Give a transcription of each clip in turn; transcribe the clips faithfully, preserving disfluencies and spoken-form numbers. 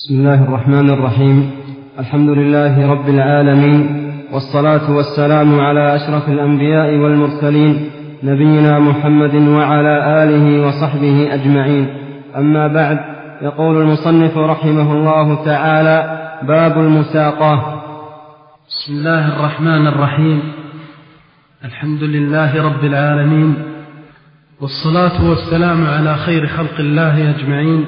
بسم الله الرحمن الرحيم. الحمد لله رب العالمين، والصلاة والسلام على أشرف الأنبياء والمرسلين، نبينا محمد وعلى آله وصحبه أجمعين. أما بعد، يقول المصنف رحمه الله تعالى: باب المساقاة. بسم الله الرحمن الرحيم. الحمد لله رب العالمين، والصلاة والسلام على خير خلق الله أجمعين،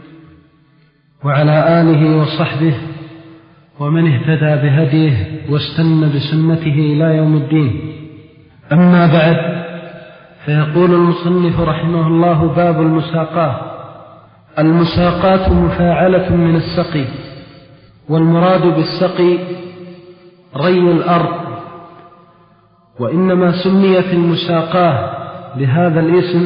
وعلى آله وصحبه ومن اهتدى بهديه واستنى بسنته إلى يوم الدين. أما بعد، فيقول المصنف رحمه الله: باب المساقاة. المساقاة مفاعلة من السقي، والمراد بالسقي ري الأرض، وإنما سميت المساقاة بهذا الاسم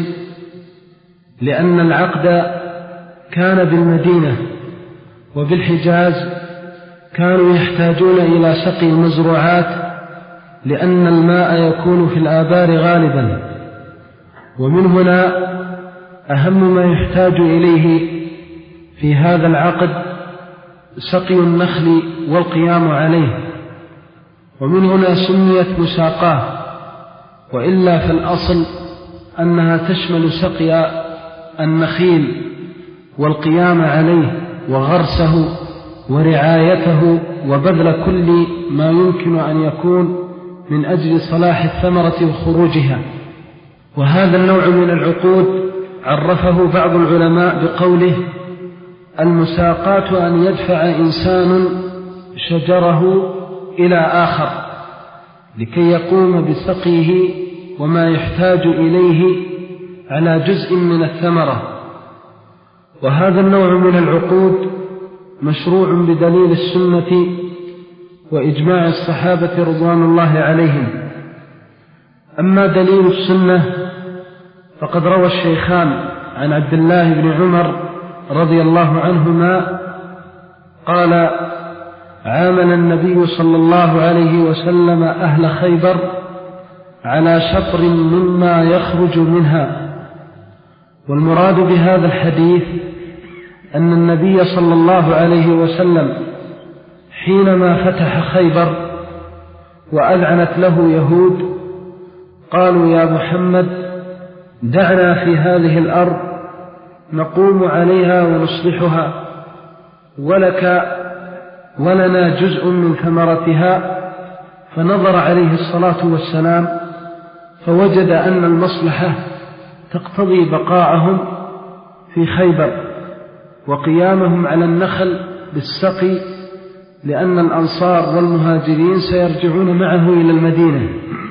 لأن العقد كان بالمدينة وبالحجاز كانوا يحتاجون إلى سقي المزروعات، لأن الماء يكون في الآبار غالبا، ومن هنا أهم ما يحتاج إليه في هذا العقد سقي النخل والقيام عليه، ومن هنا سميت مساقاة، وإلا فالأصل أنها تشمل سقي النخيل والقيام عليه وغرسه ورعايته وبذل كل ما يمكن أن يكون من أجل صلاح الثمرة وخروجها. وهذا النوع من العقود عرفه بعض العلماء بقوله: المساقاة أن يدفع إنسان شجره إلى آخر لكي يقوم بسقيه وما يحتاج إليه على جزء من الثمرة. وهذا النوع من العقود مشروع بدليل السنة وإجماع الصحابة رضوان الله عليهم. أما دليل السنة فقد روى الشيخان عن عبد الله بن عمر رضي الله عنهما قال: عامل النبي صلى الله عليه وسلم أهل خيبر على شطر مما يخرج منها. والمراد بهذا الحديث أن النبي صلى الله عليه وسلم حينما فتح خيبر وأذعنت له يهود قالوا: يا محمد، دعنا في هذه الأرض نقوم عليها ونصلحها، ولك ولنا جزء من ثمرتها. فنظر عليه الصلاة والسلام فوجد أن المصلحة تقتضي بقاءهم في خيبر وقيامهم على النخل بالسقي، لأن الأنصار والمهاجرين سيرجعون معه إلى المدينة.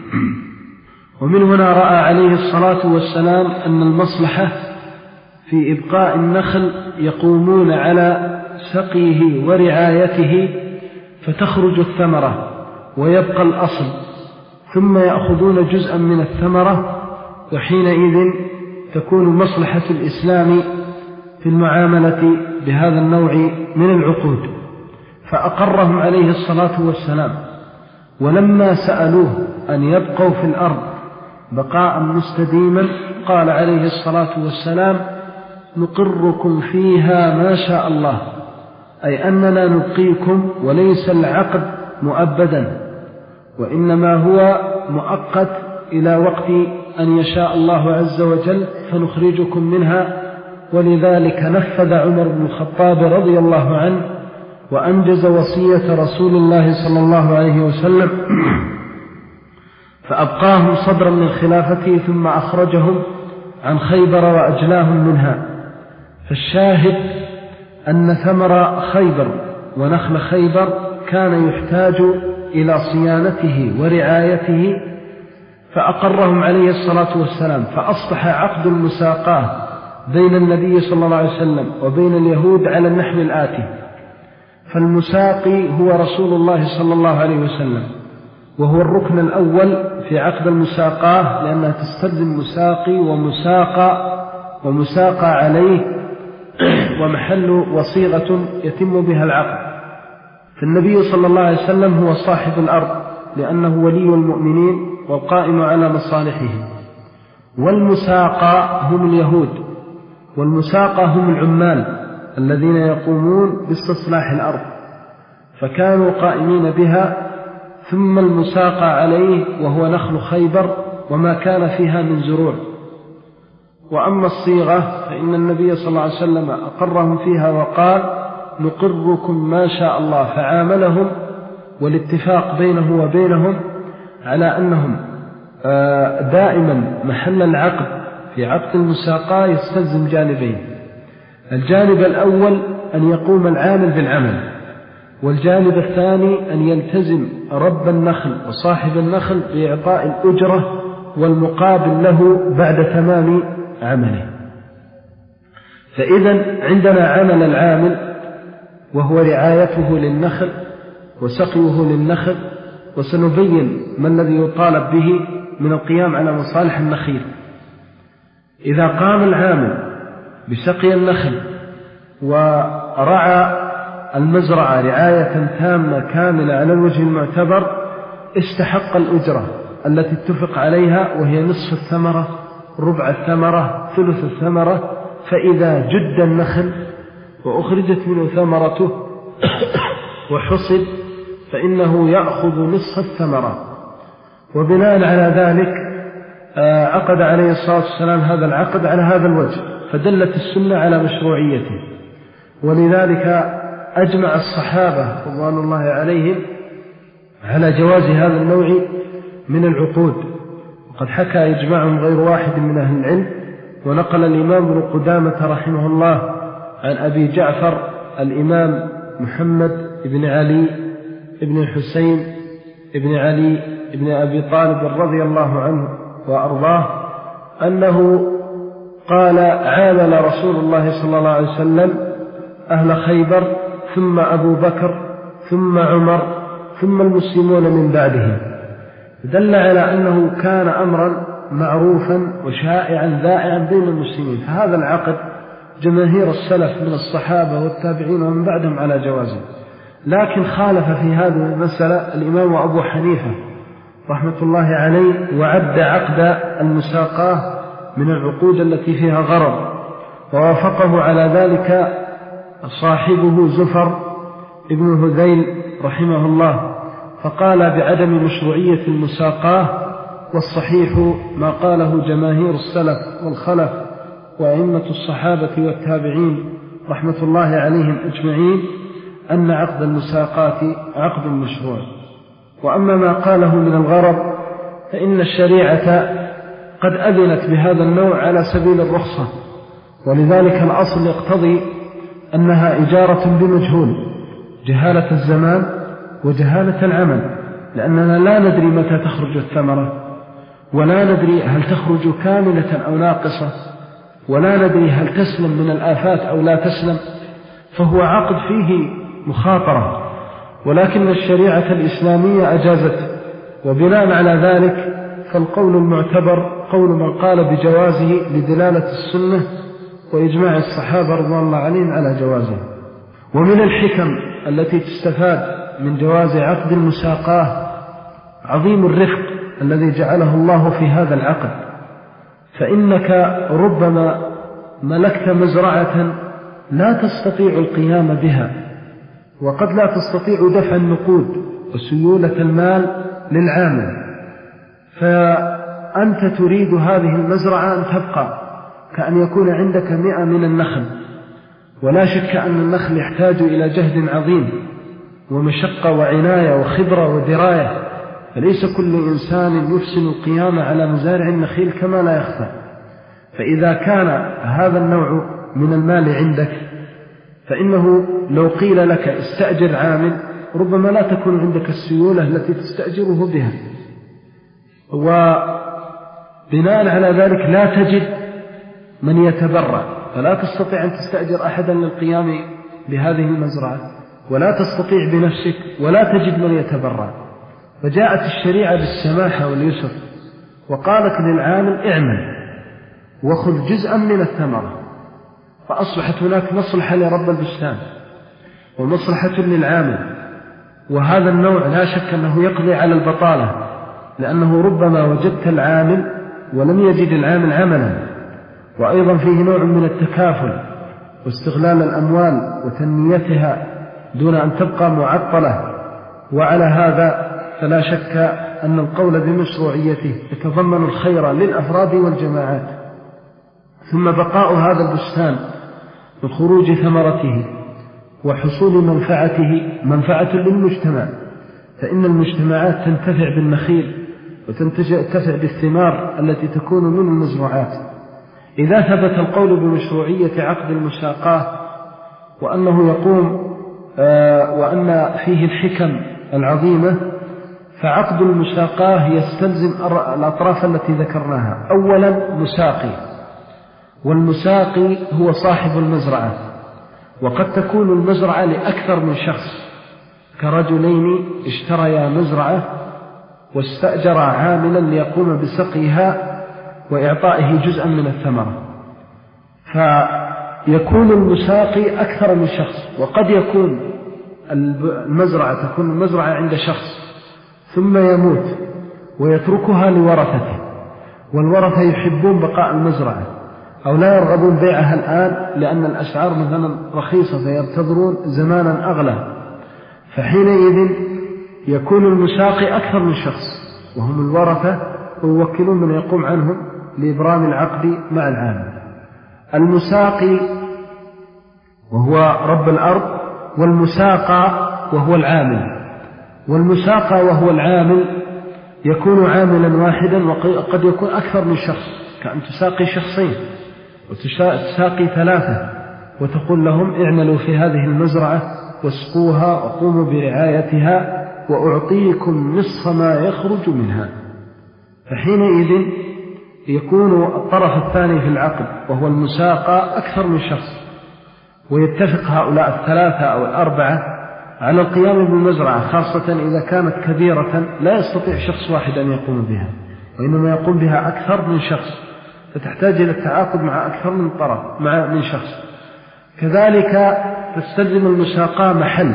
ومن هنا رأى عليه الصلاة والسلام أن المصلحة في إبقاء النخل يقومون على سقيه ورعايته فتخرج الثمرة ويبقى الأصل، ثم يأخذون جزءا من الثمرة، وحينئذ تكون مصلحة الإسلام في المعاملة بهذا النوع من العقود. فأقرهم عليه الصلاة والسلام، ولما سألوه أن يبقوا في الأرض بقاء مستديما قال عليه الصلاة والسلام: نقركم فيها ما شاء الله، أي أننا نبقيكم، وليس العقد مؤبدا، وإنما هو مؤقت إلى وقت أن يشاء الله عز وجل فنخرجكم منها. ولذلك نفذ عمر بن الخطاب رضي الله عنه وأنجز وصية رسول الله صلى الله عليه وسلم فأبقاهم صدرا من خلافته، ثم أخرجهم عن خيبر وأجلاهم منها. فالشاهد أن ثمر خيبر ونخل خيبر كان يحتاج إلى صيانته ورعايته، فأقرهم عليه الصلاة والسلام، فأصبح عقد المساقاة بين النبي صلى الله عليه وسلم وبين اليهود على النحو الآتي: فالمساقي هو رسول الله صلى الله عليه وسلم، وهو الركن الأول في عقد المساقاة، لأنها تستلزم مساقي ومساقى ومساقى عليه، ومحل وصيغة يتم بها العقد. فالنبي صلى الله عليه وسلم هو صاحب الأرض، لأنه ولي المؤمنين والقائم على مصالحهم، والمساقى هم اليهود، والمساقى هم العمال الذين يقومون باستصلاح الأرض، فكانوا قائمين بها، ثم المساقى عليه وهو نخل خيبر وما كان فيها من زروع. وأما الصيغة فإن النبي صلى الله عليه وسلم أقرهم فيها وقال نقركم ما شاء الله، فعاملهم والاتفاق بينه وبينهم على أنهم دائما محل العقد في عقد المساقاة يستلزم جانبين: الجانب الأول أن يقوم العامل بالعمل، والجانب الثاني أن يلتزم رب النخل وصاحب النخل بإعطاء الأجرة والمقابل له بعد تمام عمله. فإذا عندنا عمل العامل وهو رعايته للنخل وسقيه للنخل، وسنبين ما الذي يطالب به من القيام على مصالح النخيل. إذا قام العامل بسقي النخل ورعى المزرعة رعاية تامة كاملة على الوجه المعتبر استحق الأجرة التي اتفق عليها، وهي نصف الثمرة، ربع الثمرة، ثلث الثمرة. فإذا جد النخل وأخرجت منه ثمرته وحصد فإنه يأخذ نصف الثمرة. وبناء على ذلك عقد عليه الصلاة والسلام هذا العقد على هذا الوجه، فدلت السنة على مشروعيته. ولذلك أجمع الصحابة رضوان الله عليهم على جواز هذا النوع من العقود، وقد حكى إجماعهم غير واحد من أهل العلم. ونقل الإمام ابن قدامة رحمه الله عن أبي جعفر الإمام محمد بن علي بن الحسين بن علي بن أبي طالب رضي الله عنه وأرضاه أنه قال عامل رسول الله صلى الله عليه وسلم أهل خيبر ثم أبو بكر ثم عمر ثم المسلمون من بعده، دل على أنه كان أمرا معروفا وشائعا ذائعا بين المسلمين. فهذا العقد جماهير السلف من الصحابة والتابعين ومن بعدهم على جوازه. لكن خالف في هذه المسألة الإمام أبو حنيفة رحمة الله عليه، وعد عقد المساقاة من العقود التي فيها غرض، ووافقه على ذلك صاحبه زفر ابن هذيل رحمه الله، فقال بعدم مشروعية المساقاة. والصحيح ما قاله جماهير السلف والخلف وأئمة الصحابة والتابعين رحمة الله عليهم أجمعين أن عقد المساقاة عقد مشروع. وأما ما قاله من الغرض فإن الشريعة قد أذنت بهذا النوع على سبيل الرخصة، ولذلك الأصل يقتضي أنها إجارة بمجهول، جهالة الزمان وجهالة العمل، لأننا لا ندري متى تخرج الثمرة، ولا ندري هل تخرج كاملة أو ناقصة، ولا ندري هل تسلم من الآفات أو لا تسلم. فهو عقد فيه مخاطرة، ولكن الشريعة الإسلامية أجازته. وبناء على ذلك فالقول المعتبر قول من قال بجوازه لدلالة السنة وإجماع الصحابة رضوان الله عليهم على جوازه. ومن الحكم التي تستفاد من جواز عقد المساقاة عظيم الرفق الذي جعله الله في هذا العقد. فإنك ربما ملكت مزرعة لا تستطيع القيام بها، وقد لا تستطيع دفع النقود وسيولة المال للعامل، فأنت تريد هذه المزرعة أن تبقى كأن يكون عندك مئة من النخل، ولا شك أن النخل يحتاج إلى جهد عظيم ومشقة وعناية وخبرة ودراية، فليس كل إنسان يحسن القيام على مزارع النخيل كما لا يخفى. فإذا كان هذا النوع من المال عندك فإنه لو قيل لك استأجر عامل ربما لا تكون عندك السيولة التي تستأجره بها، وبناء على ذلك لا تجد من يتبرع، فلا تستطيع أن تستأجر أحدا للقيام بهذه المزرعة، ولا تستطيع بنفسك، ولا تجد من يتبرع. فجاءت الشريعة بالسماحة واليسر وقالت للعامل اعمل وخذ جزءا من الثمرة، فأصبحت هناك مصلحة لرب البستان ومصلحة للعامل. وهذا النوع لا شك أنه يقضي على البطالة، لأنه ربما وجدت العامل ولم يجد العامل عملا. وأيضا فيه نوع من التكافل واستغلال الأموال وتنميتها دون أن تبقى معطلة. وعلى هذا فلا شك أن القول بمشروعيته يتضمن الخير للأفراد والجماعات. ثم بقاء هذا البستان من خروج ثمرته وحصول منفعته منفعة للمجتمع، فإن المجتمعات تنتفع بالنخيل وتنتفع بالثمار التي تكون من المزروعات. إذا ثبت القول بمشروعية عقد المساقاة وأنه يقوم آه وأن فيه الحكم العظيمة، فعقد المساقاة يستلزم الأطراف التي ذكرناها. أولا مساقي، والمساقي هو صاحب المزرعة، وقد تكون المزرعة لأكثر من شخص، كرجلين اشتريا مزرعة واستأجر عاملا ليقوم بسقيها وإعطائه جزءا من الثمرة، فيكون المساقي أكثر من شخص. وقد يكون المزرعة تكون المزرعة عند شخص ثم يموت ويتركها لورثته، والورثة يحبون بقاء المزرعة أو لا يرغبون بيعها الآن لأن الأسعار مثلا رخيصة فينتظرون زمانا أغلى، فحينئذ يكون المساقي أكثر من شخص وهم الورثة ويوكلون من يقوم عنهم لإبرام العقد مع العامل. المساقي وهو رب الأرض، والمساقى وهو العامل. والمساقى وهو العامل يكون عاملا واحدا وقد يكون أكثر من شخص، كأن تساقي شخصين وتساقي ثلاثة وتقول لهم اعملوا في هذه المزرعة واسقوها وقوموا برعايتها وأعطيكم نصف ما يخرج منها. فحينئذ يكون الطرف الثاني في العقد وهو المساقى أكثر من شخص، ويتفق هؤلاء الثلاثة أو الأربعة على القيام بالمزرعة، خاصة إذا كانت كبيرة لا يستطيع شخص واحد أن يقوم بها، وإنما يقوم بها أكثر من شخص، فتحتاج إلى التعاقد مع أكثر من طرف مع من شخص. كذلك تستلزم المساقى محل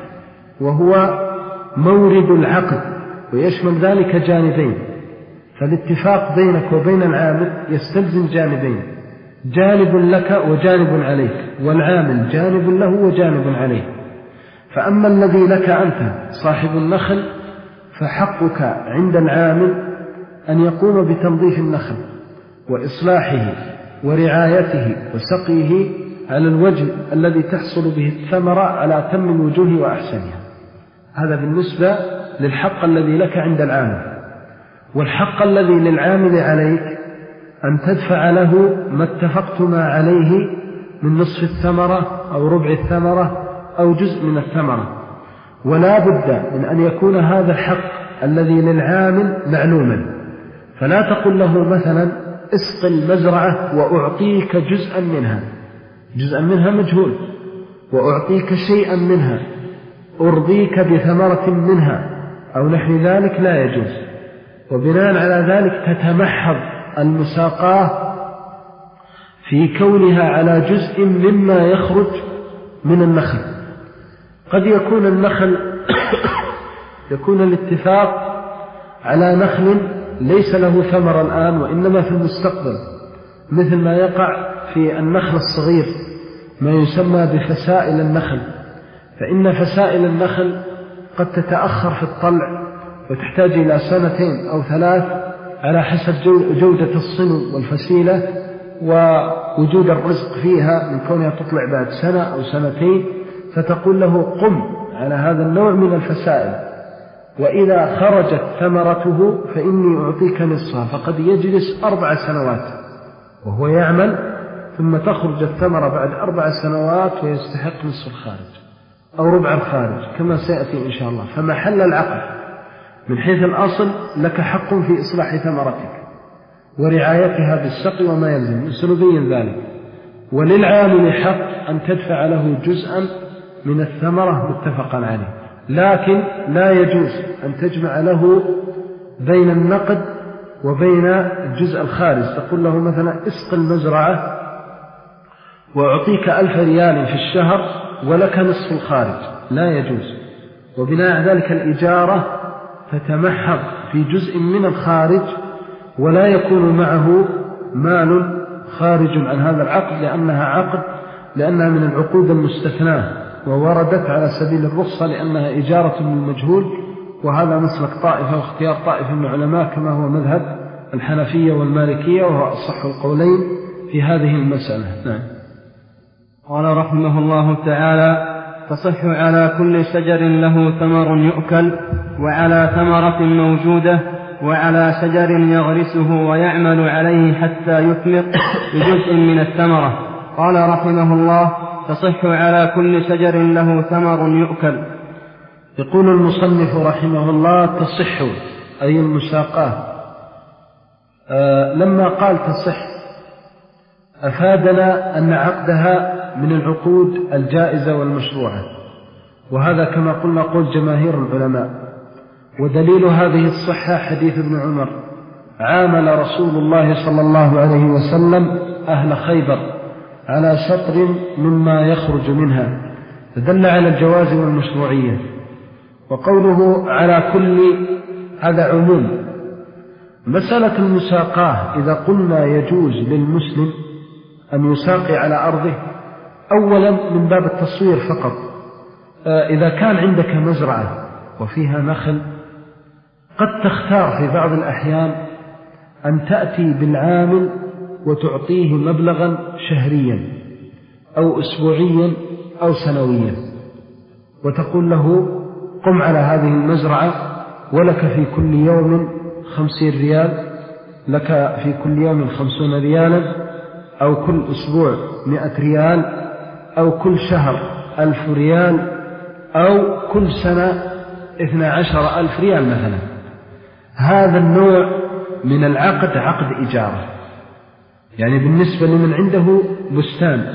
وهو مورد العقد، ويشمل ذلك جانبين، فالاتفاق بينك وبين العامل يستلزم جانبين، جانب لك وجانب عليك، والعامل جانب له وجانب عليه. فأما الذي لك أنت صاحب النخل فحقك عند العامل أن يقوم بتنظيف النخل وإصلاحه ورعايته وسقيه على الوجه الذي تحصل به الثمرة على أتم الوجوه وأحسنها. هذا بالنسبة للحق الذي لك عند العامل. والحق الذي للعامل عليك أن تدفع له ما اتفقتما عليه من نصف الثمرة أو ربع الثمرة أو جزء من الثمرة، ولا بد من أن يكون هذا الحق الذي للعامل معلوما. فلا تقل له مثلا اسق المزرعة وأعطيك جزءا منها، جزءا منها مجهول، وأعطيك شيئا منها، أرضيك بثمرة منها أو نحو ذلك، لا يجوز. وبناء على ذلك تتمحض المساقاة في كونها على جزء مما يخرج من النخل. قد يكون النخل يكون الاتفاق على نخل ليس له ثمر الآن وإنما في المستقبل، مثل ما يقع في النخل الصغير ما يسمى بفسائل النخل، فإن فسائل النخل قد تتأخر في الطلع وتحتاج إلى سنتين أو ثلاث على حسب جودة الصنو والفسيلة ووجود الرزق فيها من كونها تطلع بعد سنة أو سنتين، فتقول له قم على هذا النوع من الفسائل، وإذا خرجت ثمرته فإني أعطيك نصفها. فقد يجلس أربع سنوات وهو يعمل ثم تخرج الثمرة بعد أربع سنوات ويستحق نصف الخارج أو ربع الخارج كما سيأتي إن شاء الله. فمحل العقد من حيث الأصل لك حق في إصلاح ثمرتك ورعايتها بالسقي وما يلزم، سنبين ذلك. وللعامل حق أن تدفع له جزءا من الثمرة متفقا عليه، لكن لا يجوز أن تجمع له بين النقد وبين الجزء الخارج. تقول له مثلا اسق المزرعة وأعطيك ألف ريال في الشهر ولك نصف الخارج، لا يجوز. وبناء ذلك الإجارة تتمحض في جزء من الخارج ولا يكون معه مال خارج عن هذا العقد، لأنها عقد لأنها من العقود المستثناة ووردت على سبيل الرخصة لأنها إجارة للمجهول، وهذا مسلك طائفة واختيار طائفة من العلماء كما هو مذهب الحنفية والمالكية، وهو أصح القولين في هذه المسألة. نعم. قال رحمه الله تعالى: تصح على كل شجر له ثمر يؤكل، وعلى ثمرة موجودة، وعلى شجر يغرسه ويعمل عليه حتى يثمر بجزء من الثمرة. قال رحمه الله: تصح على كل شجر له ثمر يؤكل. يقول المصنف رحمه الله: تصح أي المساقاة. آه لما قال تصح أفادنا أن عقدها من العقود الجائزة والمشروعة، وهذا كما قلنا قول جماهير العلماء. ودليل هذه الصحة حديث ابن عمر: عامل رسول الله صلى الله عليه وسلم أهل خيبر على شطر مما يخرج منها، فدل على الجواز والمشروعية. وقوله على كل هذا عموم. مسألة المساقاة إذا قلنا يجوز للمسلم أن يساقي على أرضه، أولا من باب التصوير فقط، إذا كان عندك مزرعة وفيها نخل قد تختار في بعض الأحيان أن تأتي بالعامل وتعطيه مبلغا شهريا أو أسبوعيا أو سنويا، وتقول له: قم على هذه المزرعة ولك في كل يوم خمسين ريال، لك في كل يوم خمسون ريالا، أو كل أسبوع مئة ريال، أو كل شهر ألف ريال، أو كل سنة اثنى عشر ألف ريال مثلا. هذا النوع من العقد عقد إجارة، يعني بالنسبة لمن عنده بستان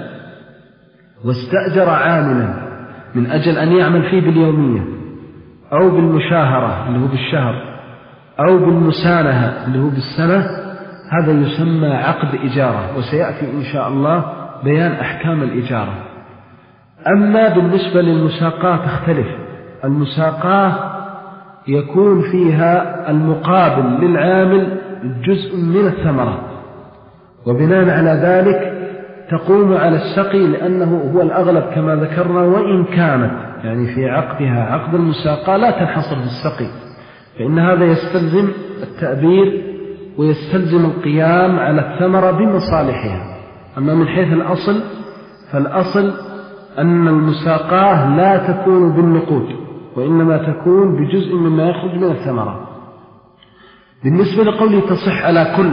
واستأجر عاملا من أجل أن يعمل فيه باليومية أو بالمشاهرة اللي هو بالشهر أو بالمسانهة اللي هو بالسنة، هذا يسمى عقد إجارة، وسيأتي إن شاء الله بيان أحكام الإجارة. أما بالنسبة للمساقاة تختلف. المساقاة يكون فيها المقابل للعامل جزء من الثمرة، وبناء على ذلك تقوم على السقي لأنه هو الأغلب كما ذكرنا، وإن كانت يعني في عقدها عقد المساقاة لا تنحصر في السقي، فإن هذا يستلزم التأبير ويستلزم القيام على الثمرة بمصالحها. أما من حيث الأصل فالأصل أن المساقاة لا تكون بالنقود، وإنما تكون بجزء مما يخرج من الثمرة. بالنسبة لقوله تصح على كل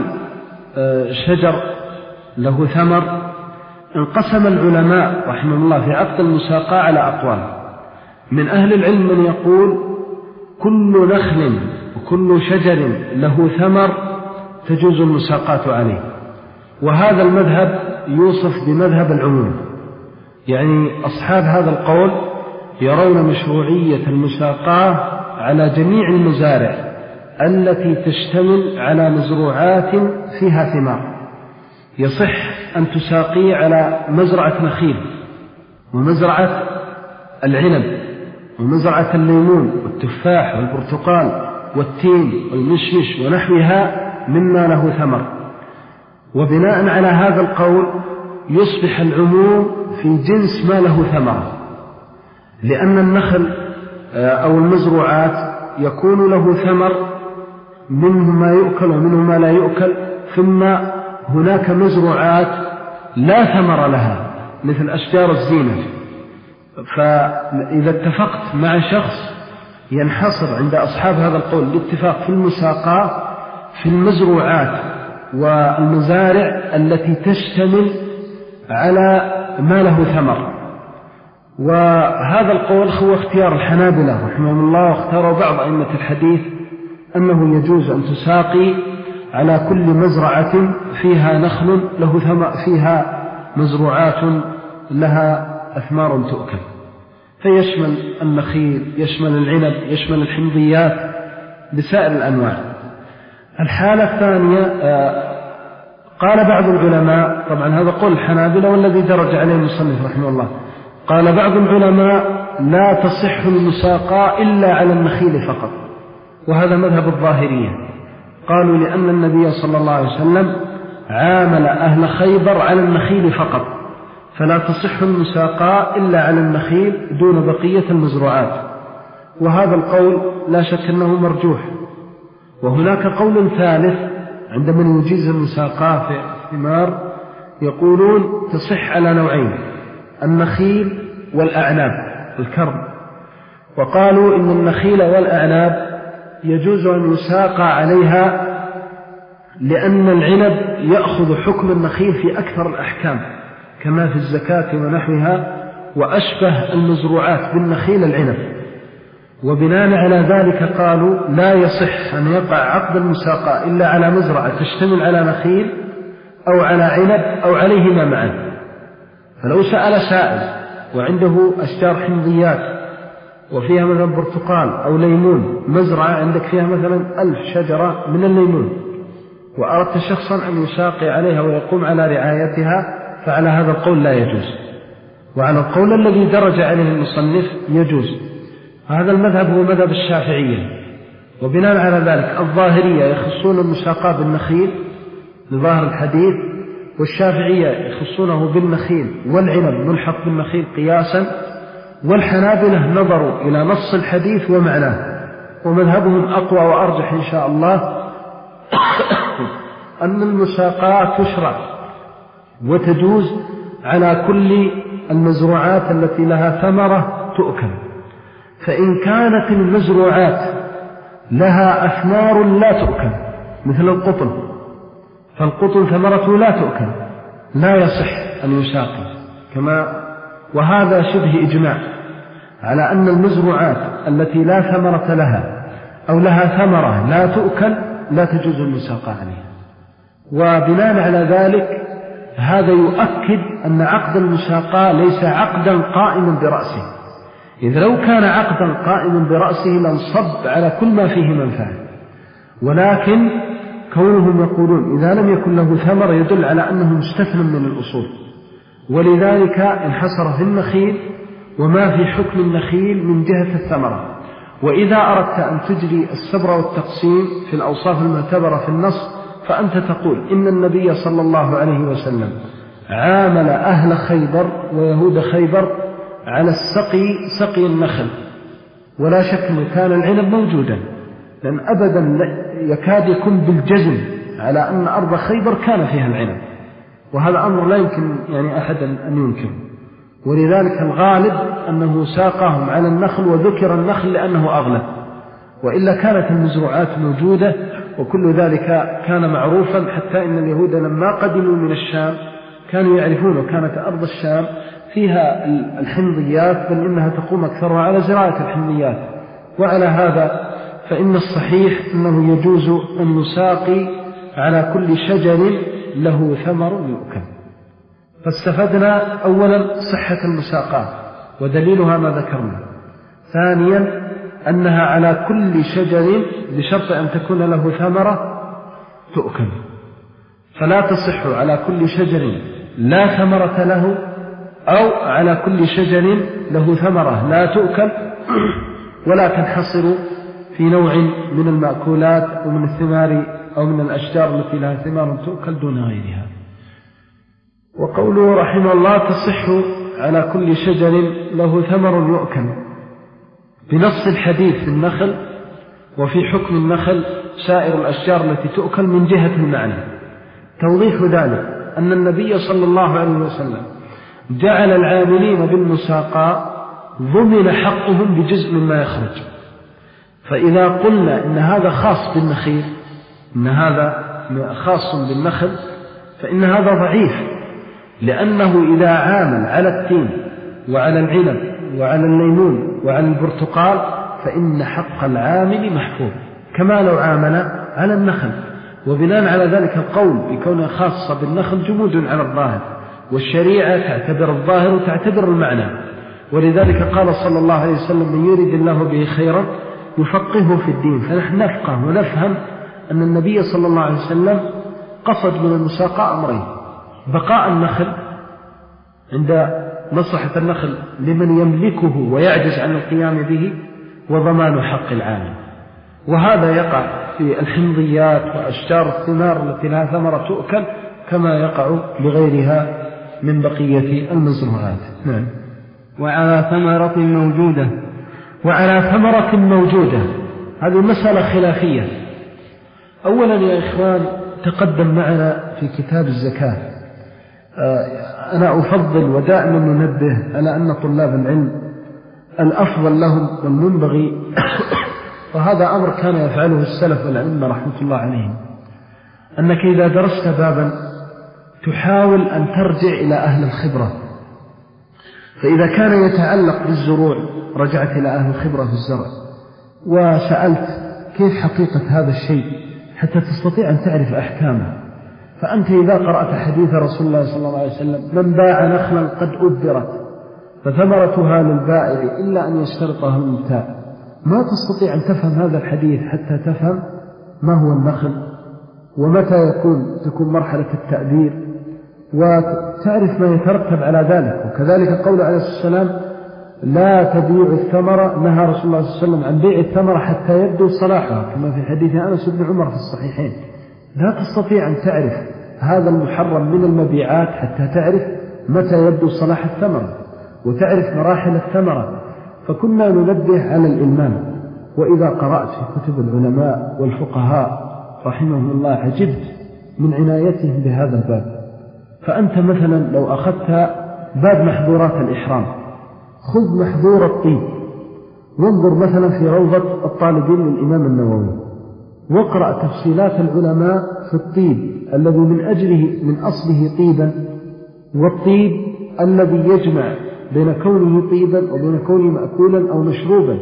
شجر له ثمر، انقسم العلماء رحمه الله في عقد المساقاة على أقوال. من أهل العلم من يقول كل نخل وكل شجر له ثمر تجوز المساقاة عليه، وهذا المذهب يوصف بمذهب العموم، يعني أصحاب هذا القول يرون مشروعية المساقاة على جميع المزارع التي تشتمل على مزروعات فيها ثمار. يصح أن تساقي على مزرعة نخيل ومزرعة العنب ومزرعة الليمون والتفاح والبرتقال والتين والمشمش ونحوها مما له ثمر. وبناء على هذا القول يصبح العموم في جنس ما له ثمرة، لأن النخل أو المزروعات يكون له ثمر، منه ما يؤكل ومنه ما لا يؤكل، ثم هناك مزروعات لا ثمر لها مثل أشجار الزينة. فإذا اتفقت مع شخص ينحصر عند أصحاب هذا القول الاتفاق في المساقاة في المزروعات والمزارع التي تشتمل على ما له ثمر. وهذا القول هو اختيار الحنابلة رحمهم الله، واختاروا بعض أئمة الحديث أنه يجوز أن تساقي على كل مزرعة فيها نخل له ثمر، فيها مزروعات لها أثمار تؤكل، فيشمل النخيل، يشمل العنب، يشمل الحمضيات بسائر الأنواع. الحالة الثانية قال بعض العلماء، طبعا هذا قول الحنابلة والذي درج عليه المصنف رحمه الله، قال بعض العلماء لا تصح المساقاة إلا على النخيل فقط، وهذا مذهب الظاهرية. قالوا لأن النبي صلى الله عليه وسلم عامل أهل خيبر على النخيل فقط، فلا تصح المساقاة إلا على النخيل دون بقية المزروعات. وهذا القول لا شك أنه مرجوح. وهناك قول ثالث عند من يجيز المساقاة في الثمار، يقولون تصح على نوعين: النخيل والأعناب الكرم. وقالوا إن النخيل والأعناب يجوز أن يساقى عليها لأن العنب يأخذ حكم النخيل في أكثر الأحكام كما في الزكاة ونحوها، وأشبه المزروعات بالنخيل العنب. وبناء على ذلك قالوا لا يصح أن يقع عقد المساقاة إلا على مزرعة تشتمل على نخيل أو على عنب أو عليهما معا. فلو سأل سائل وعنده أشجار حمضيات وفيها مثلا برتقال أو ليمون، مزرعة عندك فيها مثلا ألف شجرة من الليمون، وأردت شخصا أن يساقي عليها ويقوم على رعايتها، فعلى هذا القول لا يجوز. وعلى القول الذي درج عليه المصنف يجوز. هذا المذهب هو مذهب الشافعية. وبناء على ذلك الظاهرية يخصون المساقاة بالنخيل لظاهر الحديث، والشافعية يخصونه بالنخيل والعنب ملحق بالنخيل قياسا، والحنابلة نظروا إلى نص الحديث ومعناه. ومذهبهم أقوى وأرجح إن شاء الله أن المساقاة تشرع وتجوز على كل المزروعات التي لها ثمرة تؤكل. فإن كانت المزروعات لها أثمار لا تؤكل مثل القطن، فالقطن ثمرته لا تؤكل، لا يصح أن يساقي كما. وهذا شبه إجماع على أن المزروعات التي لا ثمرة لها أو لها ثمرة لا تؤكل لا تجوز المساقاة عليها. وبناء على ذلك هذا يؤكد أن عقد المساقاة ليس عقدا قائما برأسه، إذ لو كان عقدا قائما برأسه لانصب على كل ما فيه منفعة. ولكن كونهم يقولون إذا لم يكن له ثمر يدل على أنه مستثنى من الأصول، ولذلك انحصر في النخيل وما في حكم النخيل من جهة الثمرة. وإذا أردت أن تجري السبر والتقسيم في الأوصاف المعتبرة في النص فأنت تقول إن النبي صلى الله عليه وسلم عامل أهل خيبر ويهود خيبر على السقي سقي النخل، ولا شك أنه كان العنب موجودا، لأن أبدا يكاد يكون بالجزم على أن أرض خيبر كان فيها العنب، وهذا أمر لا يمكن يعني أحد أن ينكر. ولذلك الغالب أنه ساقهم على النخل، وذكر النخل لأنه أغلب، وإلا كانت المزروعات موجودة وكل ذلك كان معروفا، حتى إن اليهود لما قدموا من الشام كانوا يعرفون، وكانت أرض الشام فيها الحمضيات، بل إنها تقوم أكثرها على زراعة الحمضيات. وعلى هذا فإن الصحيح أنه يجوز أن يساقي على كل شجر له ثمر يؤكل. فاستفدنا أولا صحة المساقاة ودليلها ما ذكرنا. ثانيا أنها على كل شجر بشرط أن تكون له ثمرة تؤكل، فلا تصح على كل شجر لا ثمرة له أو على كل شجر له ثمرة لا تؤكل، ولا تنحصر في نوع من المأكولات أو من الثمار أو من الأشجار التي لها ثمار تؤكل دون غيرها. وقوله رحمه الله تصح على كل شجر له ثمر يؤكل بنص الحديث في النخل، وفي حكم النخل سائر الأشجار التي تؤكل من جهة المعنى. توضيح ذلك أن النبي صلى الله عليه وسلم جعل العاملين بالمساقاة ضمن حقهم بجزء مما يخرج. فإذا قلنا إن هذا خاص بالنخيل، إن هذا خاص بالنخل، فإن هذا ضعيف، لأنه إذا عامل على التين وعلى العنب وعلى الليمون وعلى البرتقال فإن حق العامل محفوظ كما لو عامل على النخل. وبناء على ذلك القول بكونه خاصة بالنخل جمود على الظاهر، والشريعة تعتبر الظاهر وتعتبر المعنى. ولذلك قال صلى الله عليه وسلم من يريد الله به خيرا يفقهه في الدين. فنحن نفقه ونفهم أن النبي صلى الله عليه وسلم قصد من المساقاة أمرين: بقاء النخل عند مصلحة النخل لمن يملكه ويعجز عن القيام به، وضمان حق العامل. وهذا يقع في الحمضيات وأشجار الثمار التي لها ثمرة تؤكل كما يقع لغيرها من بقية المزروعات. نعم. وعلى ثمرة موجودة وعلى ثمرة موجودة هذه مسألة خلافية. أولا يا إخوان تقدم معنا في كتاب الزكاة أنا أفضل ودائما ننبه على أن طلاب العلم الأفضل لهم والمنبغي وهذا أمر كان يفعله السلف والأئمة رحمة الله عليهم أنك إذا درست بابا تحاول أن ترجع إلى أهل الخبرة. فإذا كان يتعلق بالزروع رجعت إلى أهل الخبرة في الزرع وسألت كيف حقيقة هذا الشيء حتى تستطيع أن تعرف أحكامه. فأنت إذا قرأت حديث رسول الله صلى الله عليه وسلم من باع نخلا قد أبرت فثمرتها للبائع إلا أن يشترطها المبتاع ما تستطيع أن تفهم هذا الحديث حتى تفهم ما هو النخل ومتى يكون تكون مرحلة التأبير وتعرف ما يترتب على ذلك. وكذلك قول عليه الصلاة والسلام لا تبيع الثمرة نهى رسول الله صلى الله عليه وسلم عن بيع الثمرة حتى يبدو صلاحها كما في حديث أنس بن عمر في الصحيحين. لا تستطيع أن تعرف هذا المحرم من المبيعات حتى تعرف متى يبدو صلاح الثمرة وتعرف مراحل الثمرة. فكنا ننبه على الإلمام. وإذا قرأت في كتب العلماء والفقهاء رحمهم الله عجبت من عنايتهم بهذا الباب. فأنت مثلا لو أخذت باب محظورات الإحرام خذ محظور الطيب وانظر مثلا في روضة الطالبين للإمام النووي واقرأ تفصيلات العلماء في الطيب الذي من أجله من أصله طيبا والطيب الذي يجمع بين كونه طيبا وبين كونه مأكولا أو مشروبا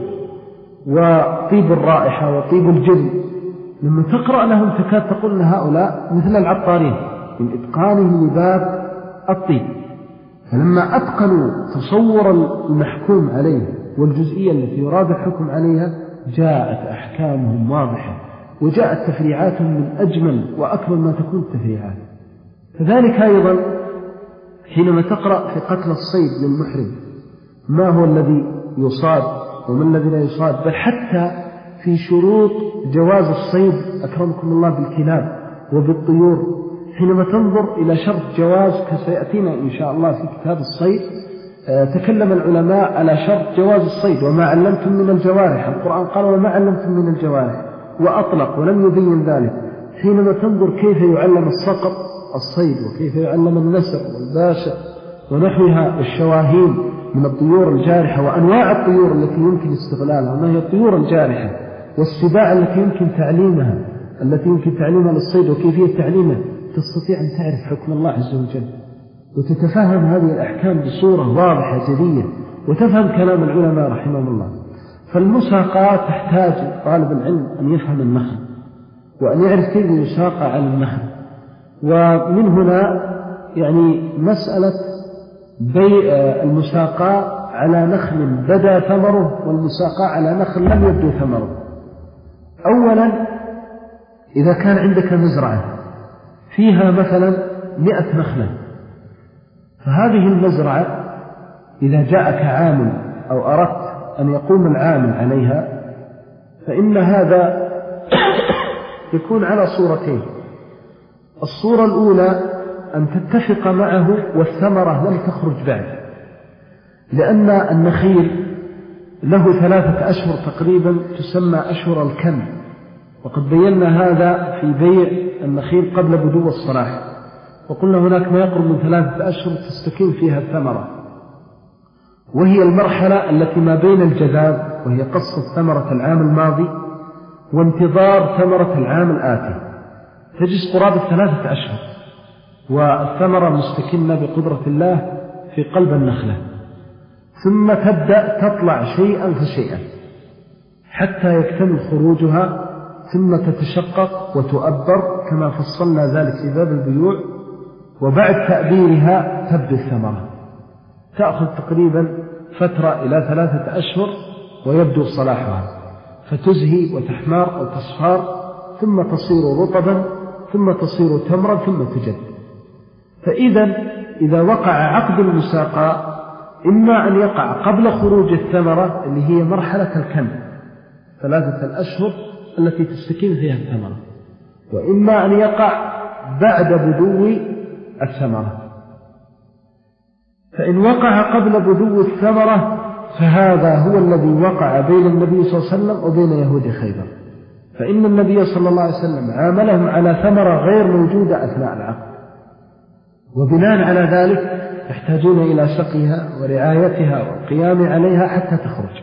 وطيب الرائحة وطيب الجلد. لما تقرأ لهم تكاد تقول أن هؤلاء مثل العطارين من إتقانهم لباب الطيب. فلما أتقنوا تصور المحكوم عليه والجزئية التي يراد الحكم عليها جاءت أحكامهم واضحة وجاءت تفريعاتهم من أجمل وأكمل ما تكون التفريعات. كذلك أيضا حينما تقرأ في قتل الصيد للمحرم ما هو الذي يصاد وما الذي لا يصاد بل حتى في شروط جواز الصيد أكرمكم الله بالكلاب وبالطيور حينما تنظر إلى شرط جواز كسيأتينا إن شاء الله في كتاب الصيد تكلم العلماء على شرط جواز الصيد وما علمتم من الجوارح. القرآن قال وما علمتم من الجوارح وأطلق ولم يبين ذلك. حينما تنظر كيف يعلم الصقر الصيد وكيف يعلم النسر والباشا ونحوها الشواهين من الطيور الجارحة وأنواع الطيور التي يمكن استغلالها ما هي الطيور الجارحة والسباع التي يمكن تعليمها التي يمكن تعليمها للصيد وكيفية تعليمها تستطيع أن تعرف حكم الله عز وجل وتتفهم هذه الأحكام بصورة واضحة جلية وتفهم كلام العلماء رحمهم الله. فالمساقات تحتاج طالب العلم أن يفهم النخل وأن يعرف كيف يساق على النخل. ومن هنا يعني مسألة بيع المساقاة على نخل بدا ثمره والمساقاة على نخل لم يبدو ثمره. أولا إذا كان عندك مزرعة فيها مثلا مئة نخلة فهذه المزرعة إذا جاءك عامل أو أردت أن يقوم العامل عليها فإن هذا يكون على صورتين. الصورة الأولى أن تتفق معه والثمرة لم تخرج بعد لأن النخيل له ثلاثة أشهر تقريبا تسمى أشهر الكم وقد بينا هذا في بيع النخيل قبل بدو الصلاح وقلنا هناك ما يقرب من ثلاثة أشهر تستكين فيها الثمرة وهي المرحلة التي ما بين الجذاب وهي قص ثمرة العام الماضي وانتظار ثمرة العام الآتي تجلس قرابة ثلاثة أشهر والثمرة مستكنة بقدرة الله في قلب النخلة ثم تبدأ تطلع شيئا فشيئا حتى يكتمل خروجها ثم تتشقق وتؤبر كما فصلنا ذلك في باب البيوع وبعد تأبيرها تبدو الثمرة تأخذ تقريبا فترة إلى ثلاثة أشهر ويبدو صلاحها فتزهي وتحمار أو تصفار ثم تصير رطبا ثم تصير تمرا ثم تجد. فإذا إذا وقع عقد المساقاة إما أن يقع قبل خروج الثمرة اللي هي مرحلة الكم ثلاثة الأشهر التي تستكين فيها الثمرة وإما أن يقع بعد بدو الثمرة. فإن وقع قبل بدو الثمرة فهذا هو الذي وقع بين النبي صلى الله عليه وسلم وبين يهود خيبر، فإن النبي صلى الله عليه وسلم عاملهم على ثمرة غير موجودة أثناء العقد، وبناء على ذلك يحتاجون إلى سقيها ورعايتها والقيام عليها حتى تخرج،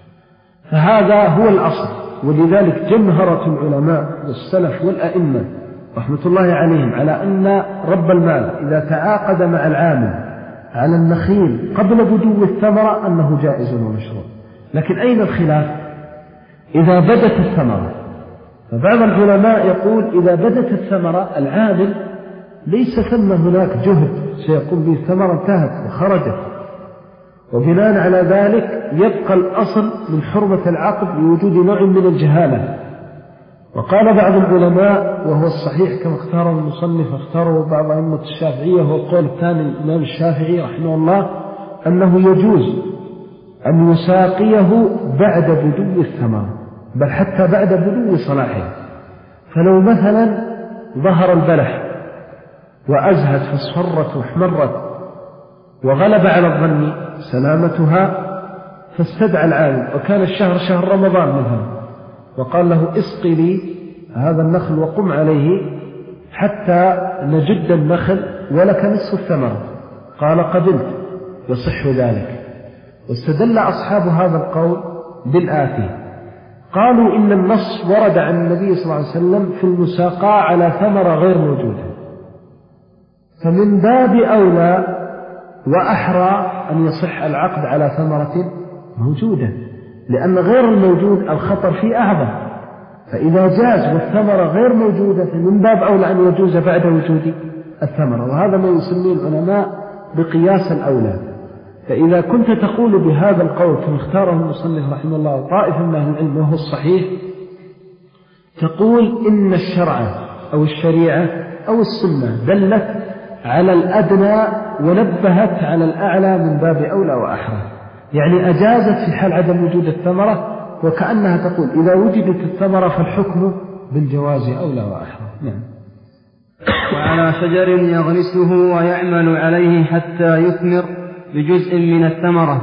فهذا هو الأصل. ولذلك جمهرة العلماء والسلف والأئمة رحمة الله عليهم على أن رب المال إذا تعاقد مع العامل على النخيل قبل بدو الثمرة أنه جائز ومشروع. لكن أين الخلاف؟ إذا بدت الثمرة، فبعض العلماء يقول إذا بدت الثمرة العامل ليس ثم هناك جهد سيقوم به، الثمرة انتهت وخرجت، وبناء على ذلك يبقى الأصل من حرمة العقد لوجود نوع من الجهالة. وقال بعض العلماء وهو الصحيح كما اختاره المصنف اختاره بعض أئمة الشافعية هو القول الثاني الإمام الشافعي رحمه الله أنه يجوز أن يساقيه بعد بدو الثمرة، بل حتى بعد بدو صلاحه. فلو مثلا ظهر البلح وأزهت فاصفرت واحمرت وغلب على الظن سلامتها فاستدعى العالم، وكان الشهر شهر رمضان مثلا، وقال له اسقي لي هذا النخل وقم عليه حتى نجد النخل ولك نصف الثمرة، قال قبلت يصح ذلك. واستدل أصحاب هذا القول بالآتي، قالوا إن النص ورد عن النبي صلى الله عليه وسلم في المساقاة على ثمرة غير موجودة، فمن باب أولى وأحرى أن يصح العقد على ثمرة موجودة، لأن غير الموجود الخطر فيه أعظم. فإذا جاز والثمرة غير موجودة فمن باب أولى أن يجوز بعد وجود الثمرة، وهذا ما يسميه العلماء بقياس الأولى. فإذا كنت تقول بهذا القول كما اختاره المصنف رحمه الله وطائفة من أهل العلم وهو الصحيح، تقول إن الشرع أو الشريعة أو السنة دلت على الأدنى ونبهت على الأعلى من باب أولى وأحرى، يعني أجازت في حال عدم وجود الثمرة، وكأنها تقول إذا وجدت الثمرة فالحكم بالجواز أولى وأحرى. نعم. وعلى شجر يغرسه ويعمل عليه حتى يثمر بجزء من الثمرة.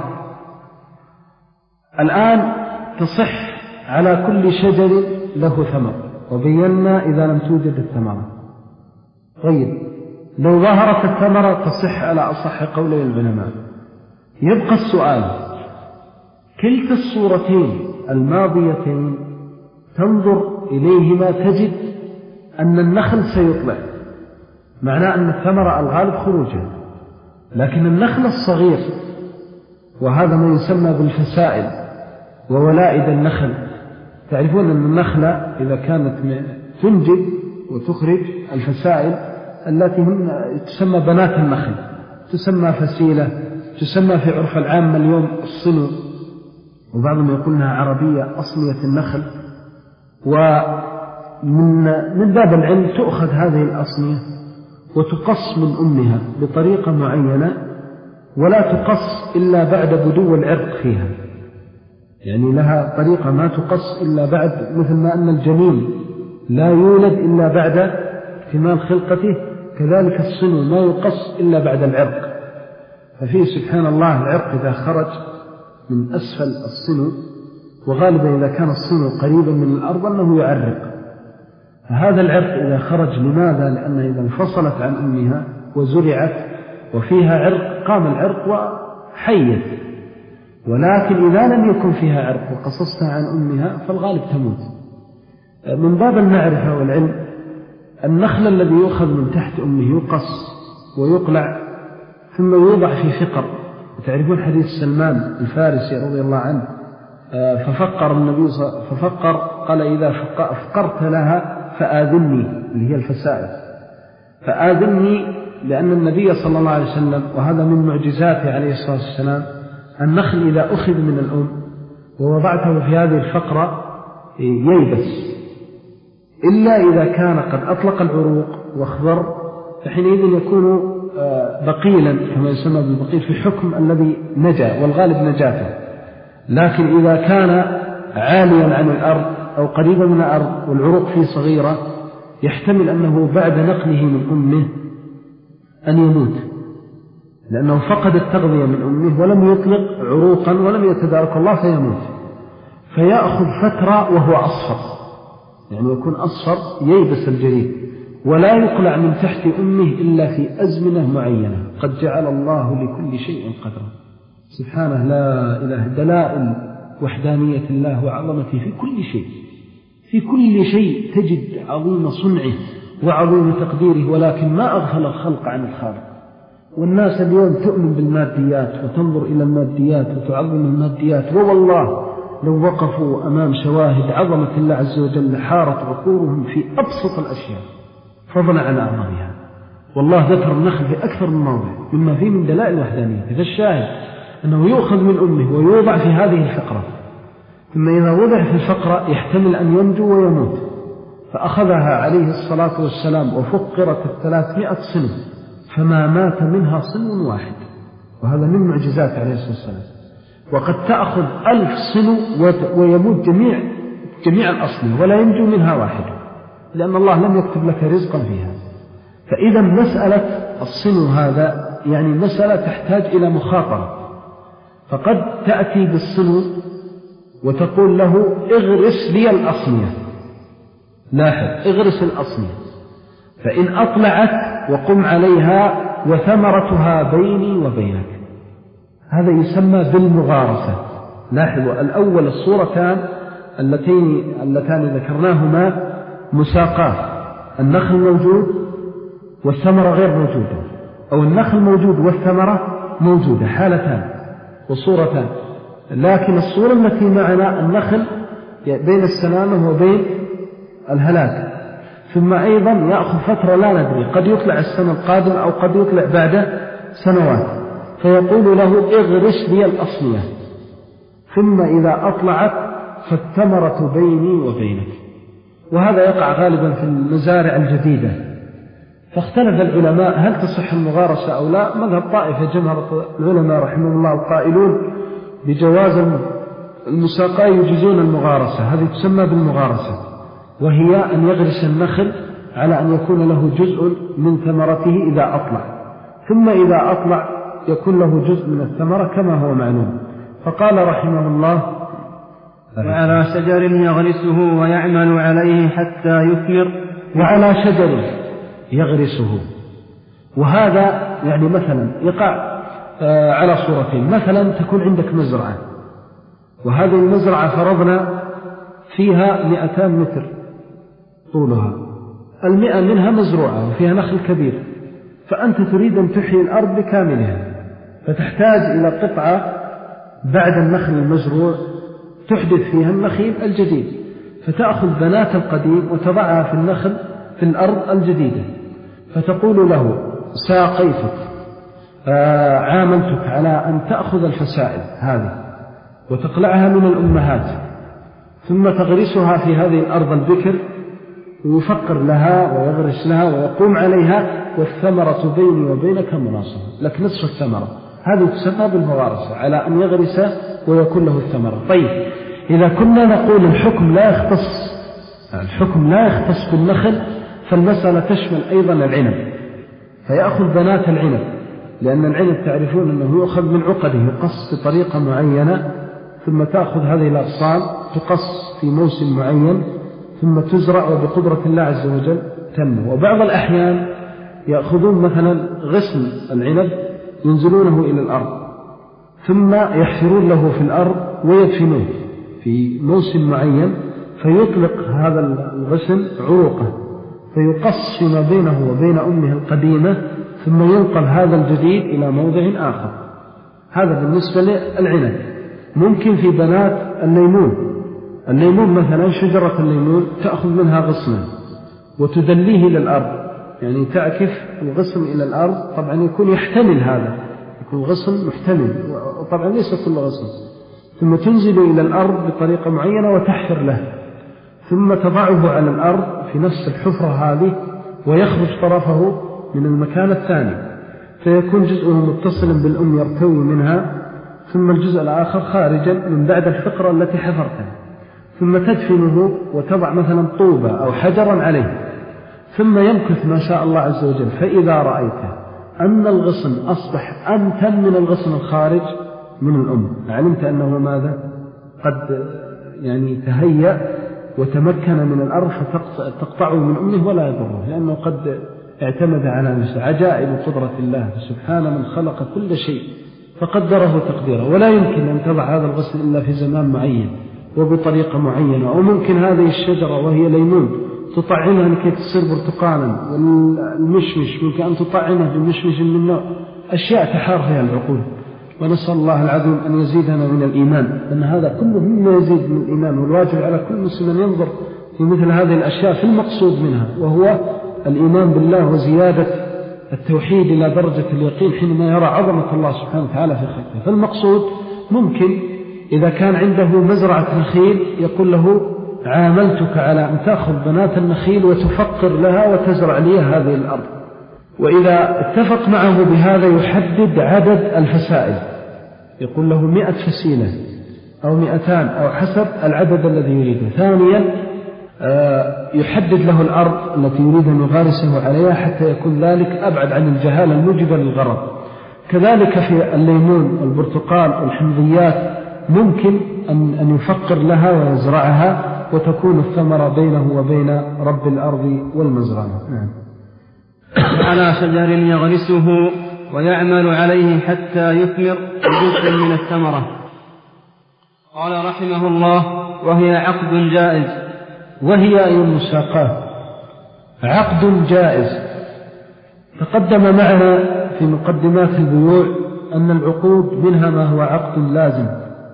الآن تصح على كل شجر له ثمر، وبينا إذا لم توجد الثمرة. طيب لو ظهرت الثمرة تصح على أصح قولي العلماء. يبقى السؤال، كلتا الصورتين الماضيتين تنظر إليهما تجد أن النخل سيطلع، معناه أن الثمرة الغالب خروجها، لكن النخل الصغير وهذا ما يسمى بالفسائل وولائد النخل، تعرفون أن النخلة إذا كانت تنجب وتخرج الفسائل التي هم تسمى بنات النخل، تسمى فسيلة، تسمى في عرف العام اليوم الصنو، وبعضهم يقولها عربية أصلية النخل. ومن من باب العلم تؤخذ هذه الأصلية وتقص من أمها بطريقة معينة، ولا تقص إلا بعد بدو العرق فيها، يعني لها طريقة ما تقص إلا بعد، مثل ما أن الجنين لا يولد إلا بعد اكتمال خلقته، كذلك الصنو ما يقص إلا بعد العرق. ففيه سبحان الله العرق إذا خرج من أسفل الصنو، وغالبا إذا كان الصنو قريبا من الأرض أنه يعرق، فهذا العرق إذا خرج لماذا؟ لأنه إذا انفصلت عن أمها وزرعت وفيها عرق قام العرق وحيت، ولكن إذا لم يكن فيها عرق وقصصتها عن أمها فالغالب تموت. من باب المعرفة والعلم النخل الذي يؤخذ من تحت أمه يقص ويقلع ثم يوضع في فقر، وتعرفون حديث سلمان الفارسي رضي الله عنه، ففقر النبي ففقر قال إذا فقرت لها فآذني، اللي هي الفسائل، فآذني، لأن النبي صلى الله عليه وسلم وهذا من معجزاته عليه الصلاة والسلام، النخل إذا أخذ من الأم ووضعته في هذه الفقرة ييبس، إلا إذا كان قد أطلق العروق واخضر، فحينئذ يكون بقيلا كما يسمى بالبقيل في حكم الذي نجا والغالب نجاته. لكن إذا كان عاليا عن الأرض أو قريبا من الأرض والعروق فيه صغيرة يحتمل أنه بعد نقله من أمه أن يموت، لأنه فقد التغذية من أمه ولم يطلق عروقا ولم يتدارك الله فيموت، فيأخذ فترة وهو أصفر، يعني يكون أصفر ييبس الجريد، ولا يقلع من تحت أمه إلا في أزمنة معينة قد جعل الله لكل شيء قدرا. سبحانه لا إله، دلائل وحدانية الله وعظمته في كل شيء، في كل شيء تجد عظيم صنعه وعظيم تقديره، ولكن ما أغفل الخلق عن الخالق. والناس اليوم تؤمن بالماديات وتنظر إلى الماديات وتعظم الماديات، ووالله لو وقفوا أمام شواهد عظمة الله عز وجل حارت عقولهم في أبسط الأشياء فضلا عن أعظمها. والله ذكر النخل في أكثر من موضع مما فيه من دلائل وحدانية. إذا الشاهد أنه يؤخذ من أمه ويوضع في هذه الفقرة، ثم إذا وضع في الفقرة يحتمل أن ينجو ويموت، فأخذها عليه الصلاة والسلام وفقرت الثلاثمائة سنة فما مات منها صن واحد، وهذا من معجزات عليه الصلاة والسلام. وقد تأخذ ألف سن ويموت جميع جميع الأصل ولا ينجو منها واحد، لأن الله لم يكتب لك رزقا فيها. فإذا مسألة الصن هذا يعني مسألة تحتاج إلى مخاطرة، فقد تأتي بالصن وتقول له اغرس لي الأصنية، لاحظ اغرس الأصنية، فإن أطلعت وقم عليها وثمرتها بيني وبينك، هذا يسمى بالمغارسة. لاحظوا الأول الصورتان اللتين اللتان ذكرناهما مساقات، النخل موجود والثمرة غير موجودة، أو النخل موجود والثمرة موجودة، حالتان وصورتان. لكن الصورة التي معنا النخل بين السلامة وبين الهلاك، ثم أيضا يأخذ فترة لا ندري، قد يطلع السنة القادمة أو قد يطلع بعد سنوات، فيقول له اغرس لي الأصنية، ثم إذا أطلعت فالثمرة بيني وبينك. وهذا يقع غالبا في المزارع الجديدة. فاختلف العلماء هل تصح المغارسة أو لا. مذهب طائفة جمهرة العلماء رحمه الله قائلون بجواز المساقاة، يجيزون المغارسة، هذه تسمى بالمغارسة، وهي أن يغرس النخل على أن يكون له جزء من ثمرته إذا أطلع، ثم إذا أطلع يكون له جزء من الثمرة كما هو معلوم. فقال رحمه الله وعلى شجر يغرسه ويعمل عليه حتى يثمر، وعلى شجر يغرسه. وهذا يعني مثلا يقع على صورتين، مثلا تكون عندك مزرعة، وهذه المزرعة فرضنا فيها مئتان متر طولها، المئة منها مزروعة وفيها نخل كبير، فأنت تريد أن تحيي الأرض بكاملها، فتحتاج إلى قطعة بعد النخل المزروع تحدث فيها النخيل الجديد، فتأخذ بنات القديم وتضعها في النخل في الأرض الجديدة، فتقول له ساقيتك، آه عاملتك على أن تأخذ الفسائل هذه وتقلعها من الأمهات، ثم تغرسها في هذه الأرض البكر، ويفكر لها ويغرس لها ويقوم عليها، والثمرة بيني وبينك مناصفة، لك نصف الثمرة. هذه تسمى بالمغارسة، على أن يغرس ويكون له الثمرة. طيب إذا كنا نقول الحكم لا يختص الحكم لا يختص بالنخل، فالمسألة تشمل أيضا العنب، فيأخذ بنات العنب، لأن العنب تعرفون أنه يؤخذ من عقده، يقص بطريقة معينة، ثم تأخذ هذه الأغصان تقص في موسم معين، ثم تزرع وبقدرة الله عز وجل تنمو. وبعض الأحيان يأخذون مثلا غصن العنب ينزلونه إلى الأرض، ثم يحفرون له في الأرض ويدفنوه في موسم معين، فيطلق هذا الغصن عروقه، فيقص فيما بينه وبين أمه القديمة، ثم ينقل هذا الجديد إلى موضع آخر. هذا بالنسبة للعنب. ممكن في بنات الليمون، الليمون مثلا شجرة الليمون تأخذ منها غصنا وتدليه للأرض، يعني تعكف الغصن إلى الأرض، طبعا يكون يحتمل هذا، يكون غصن محتمل، وطبعا ليس كل غصن، ثم تنزل إلى الأرض بطريقة معينة وتحفر له، ثم تضعه على الأرض في نفس الحفرة هذه، ويخرج طرفه من المكان الثاني، فيكون جزءه متصلا بالأم يرتوي منها، ثم الجزء الآخر خارجا من بعد الفقرة التي حفرتها، ثم تدفنه وتضع مثلا طوبة أو حجرا عليه، ثم يمكث ما شاء الله عز وجل. فإذا رأيته أن الغصن أصبح أمتن من الغصن الخارج من الأم، علمت أنه ماذا؟ قد يعني تهيأ وتمكن من الأرض فتقطعه من أمه ولا يضره، لأنه قد اعتمد على نفسه. عجائب قدرة الله سبحانه من خلق كل شيء فقدره تقديره، ولا يمكن أن تضع هذا الغصن إلا في زمان معين وبطريقة معينة. وممكن هذه الشجرة وهي ليمون تطعنها لكي تصير برتقالا، والمشمش ممكن أن تطعنها بمشمش من نوع، أشياء تحار فيها العقول. ونسأل الله العظيم أن يزيدنا من الإيمان، أن هذا كله مما يزيد من الإيمان، والواجب على كل مسلم أن ينظر في مثل هذه الأشياء في المقصود منها، وهو الإيمان بالله وزيادة التوحيد إلى درجة اليقين حينما يرى عظمة الله سبحانه وتعالى في خلقه. فالمقصود ممكن إذا كان عنده مزرعة نخيل يقول له عاملتك على أن تأخذ بنات النخيل وتفقر لها وتزرع لي هذه الأرض، وإذا اتفق معه بهذا يحدد عدد الفسائل، يقول له مئة فسيلة أو مئتان أو حسب العدد الذي يريده. ثانيا يحدد له الأرض التي يريد أن يغارسه عليها حتى يكون ذلك أبعد عن الجهالة الموجبة للغرض. كذلك في الليمون والبرتقال والحمضيات ممكن أن يفقر لها ويزرعها وتكون الثمرة بينه وبين رب الأرض والمزرعة. نعم. على شجر يغرسه ويعمل عليه حتى يثمر جزء من الثمرة. قال رحمه الله: وهي عقد جائز. وهي أي المساقات عقد جائز. تقدم معنا في مقدمات البيوع أن العقود منها ما هو عقد لازم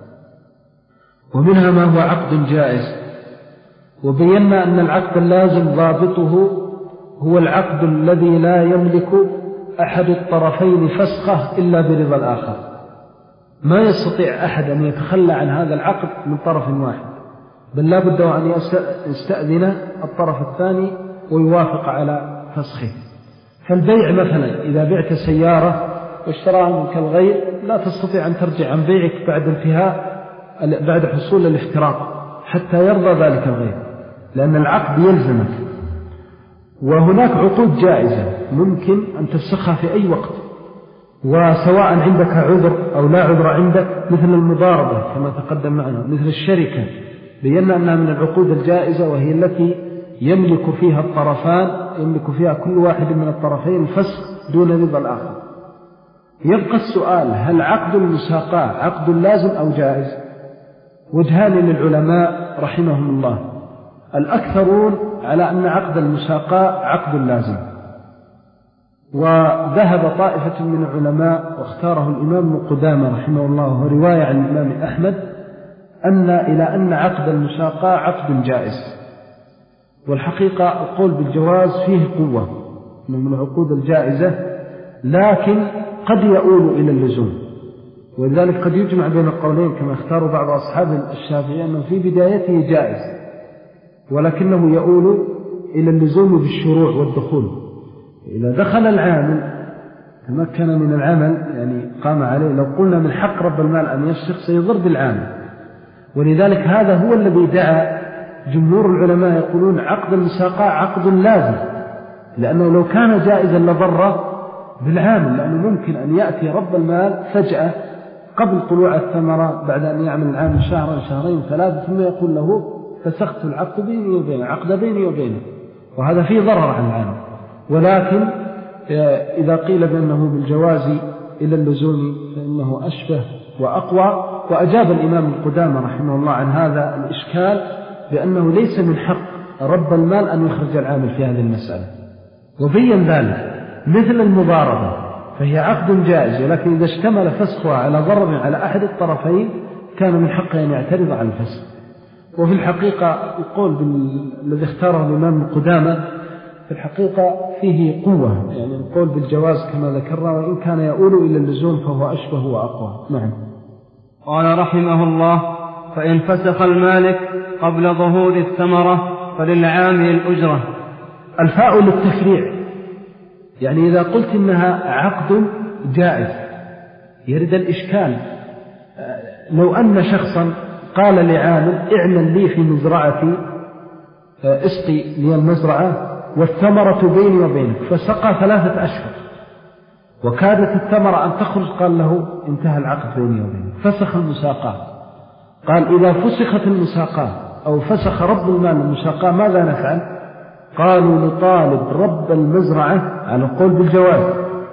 ومنها ما هو عقد جائز، وبينا أن العقد اللازم ضابطه هو العقد الذي لا يملك أحد الطرفين فسخه إلا برضا الآخر. ما يستطيع أحد أن يتخلى عن هذا العقد من طرف واحد، بل لا بد أن يستأذن الطرف الثاني ويوافق على فسخه. فالبيع مثلا إذا بعت سيارة واشتراها منك الغير لا تستطيع أن ترجع عن بيعك بعد انتهاء بعد حصول الافتراق حتى يرضى ذلك الغير، لأن العقد يلزمك. وهناك عقود جائزة ممكن أن تفسخها في أي وقت، وسواء عندك عذر أو لا عذر عندك، مثل المضاربة كما تقدم معنا، مثل الشركة، بينا أنها من العقود الجائزة، وهي التي يملك فيها الطرفان يملك فيها كل واحد من الطرفين الفسخ دون رضا الآخر. يبقى السؤال: هل عقد المساقاة عقد لازم أو جائز؟ وجهان للعلماء رحمهم الله. الأكثرون على أن عقد المساقاة عقد لازم، وذهب طائفة من العلماء واختاره الإمام ابن قدامة رحمه الله ورواية عن الإمام أحمد أن إلى أن عقد المساقاة عقد جائز. والحقيقة القول بالجواز فيه قوة من العقود الجائزة، لكن قد يؤول إلى اللزوم، ولذلك قد يجمع بين القولين كما اختاروا بعض أصحاب الشافعي أنه في بدايته جائز، ولكنه يؤول إلى اللزوم بالشروع والدخول. إذا دخل العامل تمكن من العمل، يعني قام عليه، لو قلنا من حق رب المال أن يفسخ سيضر بالعامل. ولذلك هذا هو الذي دعا جمهور العلماء يقولون عقد المساقاة عقد لازم، لأنه لو كان جائزا لضر بالعامل، لأنه ممكن أن يأتي رب المال فجأة قبل طلوع الثمرة بعد أن يعمل العامل شهرا شهرين ثلاثة ثم يقول له فسخت العقد بيني وبينه، عقد بيني وبينه، وهذا فيه ضرر عن العامل. ولكن إذا قيل بأنه بالجواز إلى اللزوم فإنه أشبه وأقوى. وأجاب الإمام القدامى رحمه الله عن هذا الإشكال بأنه ليس من حق رب المال أن يخرج العامل في هذه المسألة، وبين ذلك. مثل المضاربة فهي عقد جائز، ولكن إذا اشتمل فسخها على ضرر على أحد الطرفين كان من حقه أن يعترض على الفسخ. وفي الحقيقة القول الذي اختاره الإمام القدامى في الحقيقة فيه قوة، يعني القول بالجواز كما ذكرنا، وإن كان يؤول إلى اللزوم فهو أشبه وأقوى. نعم. قال رحمه الله: فإن فسخ المالك قبل ظهور الثمرة فللعامل الأجرة. الفاء للتفريع، يعني إذا قلت إنها عقد جائز يرد الإشكال. لو أن شخصا قال لعامل اعمل لي في مزرعتي، اسقي لي المزرعة والثمرة بيني وبينك، فسقى ثلاثة أشهر وكادت الثمرة أن تخرج قال له انتهى العقد بيني وبينك، فسخ المساقات. قال إذا فسخت المساقات أو فسخ رب المال المساقات ماذا نفعل؟ قالوا نطالب رب المزرعة على القول بالجواز،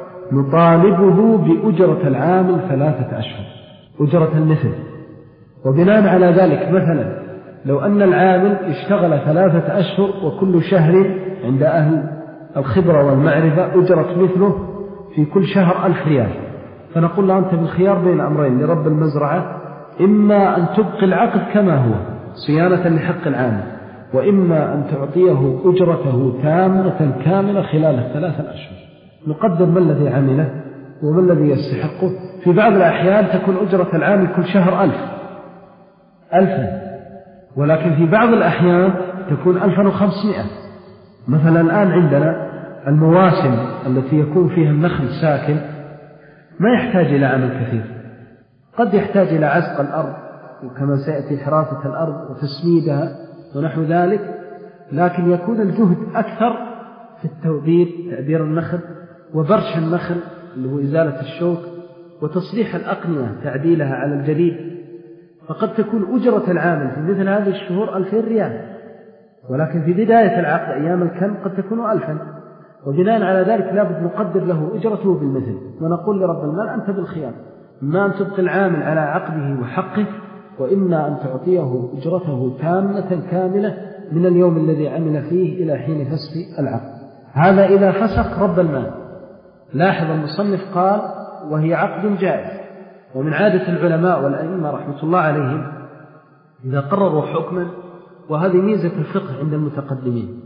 نطالبه بأجرة العامل ثلاثة أشهر، أجرة المثل. وبناء على ذلك مثلا لو أن العامل اشتغل ثلاثة أشهر وكل شهر عند أهل الخبرة والمعرفة أجرة مثله في كل شهر ألف ريال، فنقول له أنت بالخيار بين أمرين لرب المزرعة، إما أن تبقي العقد كما هو صيانة لحق العامل، وإما أن تعطيه أجرته تامة كاملة خلال الثلاثة أشهر. نقدر ما الذي عمله وما الذي يستحقه. في بعض الأحيان تكون أجرة العامل كل شهر ألف ألفا، ولكن في بعض الأحيان تكون ألفا وخمسمائة. مثلا الآن عندنا المواسم التي يكون فيها النخل ساكن ما يحتاج إلى عمل كثير، قد يحتاج إلى عزق الأرض وكما سيأتي حراسة الأرض وتسميدها ونحو ذلك، لكن يكون الجهد أكثر في التوبير، تعبير النخل وبرش النخل اللي هو إزالة الشوك وتصليح الأقنية تعديلها على الجديد. فقد تكون أجرة العامل في مثل هذه الشهور ألفين ريال، ولكن في بداية العقد أيام الكن قد تكون ألفا، وبناء على ذلك لابد نقدر له أجرته بالمثل، ونقول لرب المال أنت بالخيار، إما أن تبقي العامل على عقده وحقه، وإما أن تعطيه أجرته تامة كاملة من اليوم الذي عمل فيه إلى حين فسخ العقد. هذا إذا فسخ رب المال. لاحظ المصنف قال وهي عقد جائز. ومن عادة العلماء والأئمة رحمة الله عليهم إذا قرروا حكما، وهذه ميزة الفقه عند المتقدمين،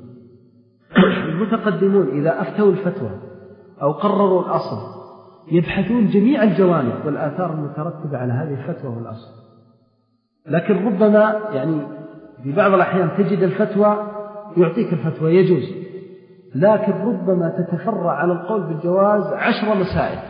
المتقدمون إذا أفتوا الفتوى أو قرروا الأصل يبحثون جميع الجوانب والآثار المترتبة على هذه الفتوى والأصل. لكن ربما يعني في بعض الأحيان تجد الفتوى يعطيك الفتوى يجوز، لكن ربما تتفرع على القول بالجواز عشر مسائل،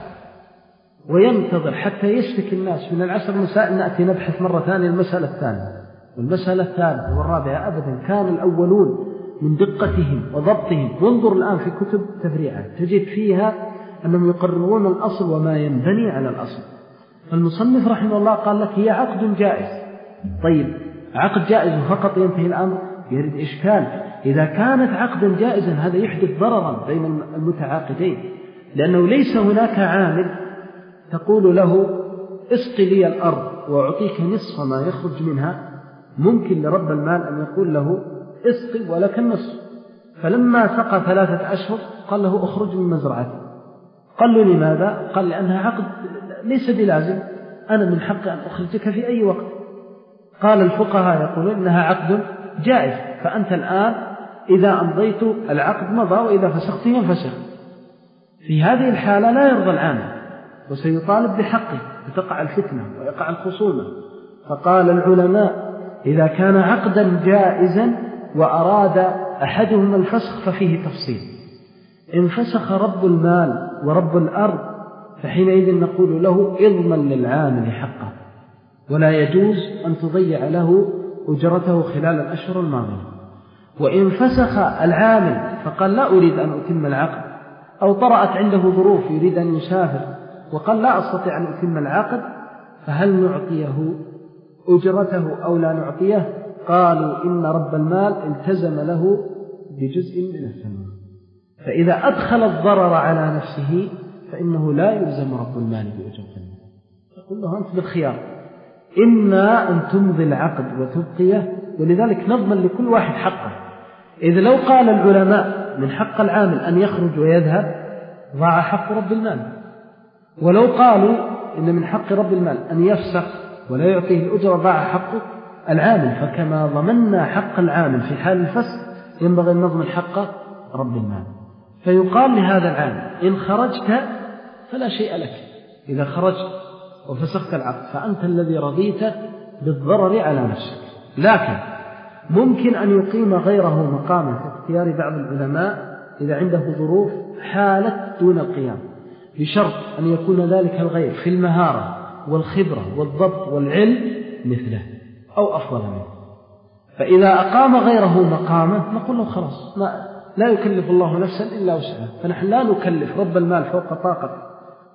وينتظر حتى يشتكي الناس من العشر مسائل نأتي نبحث مرة ثانية المسألة الثانية والمسألة الثالثة والرابعة. أبدا، كان الأولون من دقتهم وضبطهم. وانظر الآن في كتب تفريعات تجد فيها أنهم يقررون الأصل وما ينبني على الأصل. فالمصنف رحمه الله قال لك هي عقد جائز. طيب، عقد جائز فقط ينتهي الأمر؟ يريد إشكال. إذا كانت عقدا جائزا هذا يحدث ضررا بين المتعاقدين، لأنه ليس هناك عامل تقول له اسقي لي الأرض وأعطيك نصف ما يخرج منها. ممكن لرب المال أن يقول له اسقي ولك النصف، فلما سقى ثلاثة أشهر قال له أخرج من مزرعتي. قال له لماذا؟ قال لأنها عقد ليس بلازم، أنا من حقي أن أخرجك في أي وقت. قال الفقهاء يقولون إنها عقد جائز، فأنت الآن إذا أمضيت العقد مضى وإذا فسخت ينفسخ. في هذه الحالة لا يرضى العامل وسيطالب بحقه، فتقع الفتنة ويقع الخصومة. فقال العلماء إذا كان عقدا جائزا وأراد أحدهما الفسخ ففيه تفصيل. إن فسخ رب المال ورب الأرض فحينئذ نقول له اضمن للعامل حقه، ولا يجوز أن تضيع له أجرته خلال الأشهر الماضية. وإن فسخ العامل فقال لا أريد أن أتم العقد، أو طرأت عنده ظروف يريد أن يسافر وقال لا أستطيع أن أتم العقد، فهل نعطيه أجرته أو لا نعطيه؟ قالوا إن رب المال التزم له بجزء من الثمن، فإذا أدخل الضرر على نفسه فإنه لا يلزم رب المال بأجرته. يقول له أنت بالخيار، إما أن تمضي العقد وتبقيه، ولذلك نضمن لكل واحد حقه. إذ لو قال العلماء من حق العامل أن يخرج ويذهب ضاع حق رب المال، ولو قالوا إن من حق رب المال أن يفسخ ولا يعطيه الأجرة ضاع حق العامل. فكما ضمننا حق العامل في حال الفسخ ينبغي أن نضمن حق رب المال. فيقال لهذا العامل إن خرجت فلا شيء لك، إذا خرجت وفسخت العقد فأنت الذي رضيت بالضرر على نفسك. لكن ممكن أن يقيم غيره مقاما في اختيار بعض العلماء إذا عنده ظروف حالة دون القيام، بشرط أن يكون ذلك الغير في المهارة والخبرة والضبط والعلم مثله أو أفضل منه. فإذا أقام غيره مقامه نقول له خلاص، لا يكلف الله نفسا إلا وسعها، فنحن لا نكلف رب المال فوق طاقة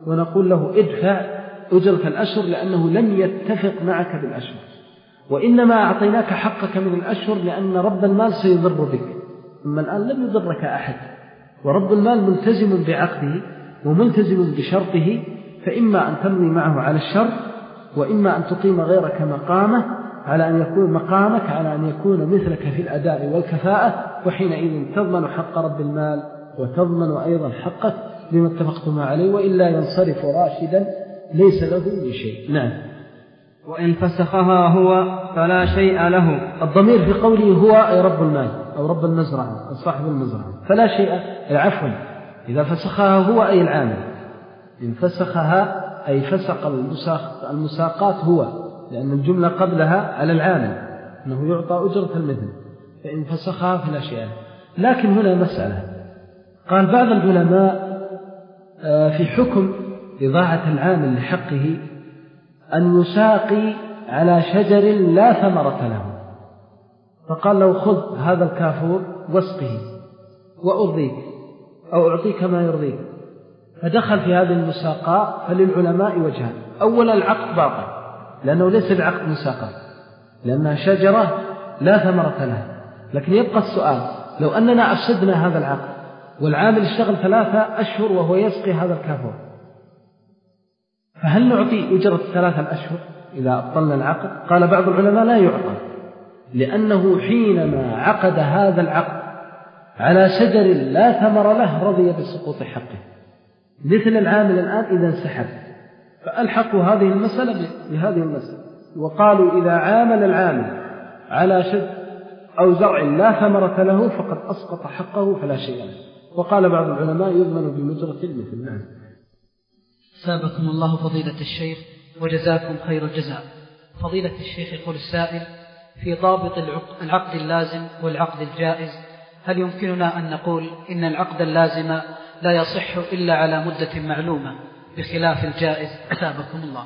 ونقول له ادفع أجرة الأشهر لأنه لم يتفق معك بالأشهر، وإنما أعطيناك حقك من الأشهر لأن رب المال سيضر بك، أما الآن لم يضرك أحد، ورب المال ملتزم بعقده وملتزم بشرطه، فإما أن تمضي معه على الشرط، وإما أن تقيم غيرك مقامه على أن يكون مقامك على أن يكون مثلك في الأداء والكفاءة، وحينئذ تضمن حق رب المال وتضمن أيضا حقك لما اتفقتما عليه، وإلا ينصرف راشدا ليس له من شيء. نعم. وإن فسخها هو فلا شيء له. الضمير في قوله هو أي رب المال أو رب المزرعة أو صاحب المزرعة، فلا شيء عفوا إذا فسخها هو أي العامل، إن فسخها أي فسق المساقات هو، لأن الجملة قبلها على العامل أنه يعطى أجرة المثل، فإن فسخها فلا شيء له. لكن هنا مسألة، قال بعض العلماء في حكم إضاعة العامل لحقه أن يساقي على شجر لا ثمرة له، فقال له خذ هذا الكافور واسقه وأرضيك أو أعطيك ما يرضيك، فدخل في هذه المساقاة. فللعلماء وجهان: أولا العقد باطل لأنه ليس بعقد مساقاة لأنها شجرة لا ثمرة لها، لكن يبقى السؤال: لو أننا أفسدنا هذا العقد والعامل اشتغل ثلاثة أشهر وهو يسقي هذا الكافور، فهل نعطي أجرة ثلاثة الأشهر إذا أبطلنا العقد؟ قال بعض العلماء لا يعطى، لأنه حينما عقد هذا العقد على شجر لا ثمر له رضي بسقوط حقه، مثل العامل الآن إذا انسحب، فألحقوا هذه المسألة بهذه المسألة، وقالوا إذا عامل العامل على شجر أو زرع لا ثمرة له فقد أسقط حقه فلا شيء له. وقال بعض العلماء يضمن بمجرة المثل. نعم. سابقكم الله فضيلة الشيخ وجزاكم خير الجزاء. فضيلة الشيخ يقول السائل: في ضابط العقد اللازم والعقد الجائز، هل يمكننا أن نقول إن العقد اللازم لا يصح إلا على مدة معلومة بخلاف الجائز؟ أثابكم الله.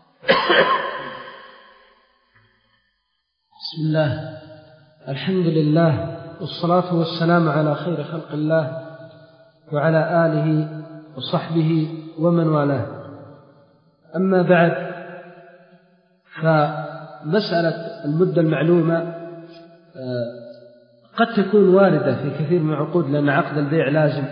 بسم الله، الحمد لله، والصلاة والسلام على خير خلق الله وعلى آله وصحبه ومن والاه. أما بعد، فمسألة المدة المعلومة قد تكون واردة في كثير من العقود، لأن عقد البيع لازم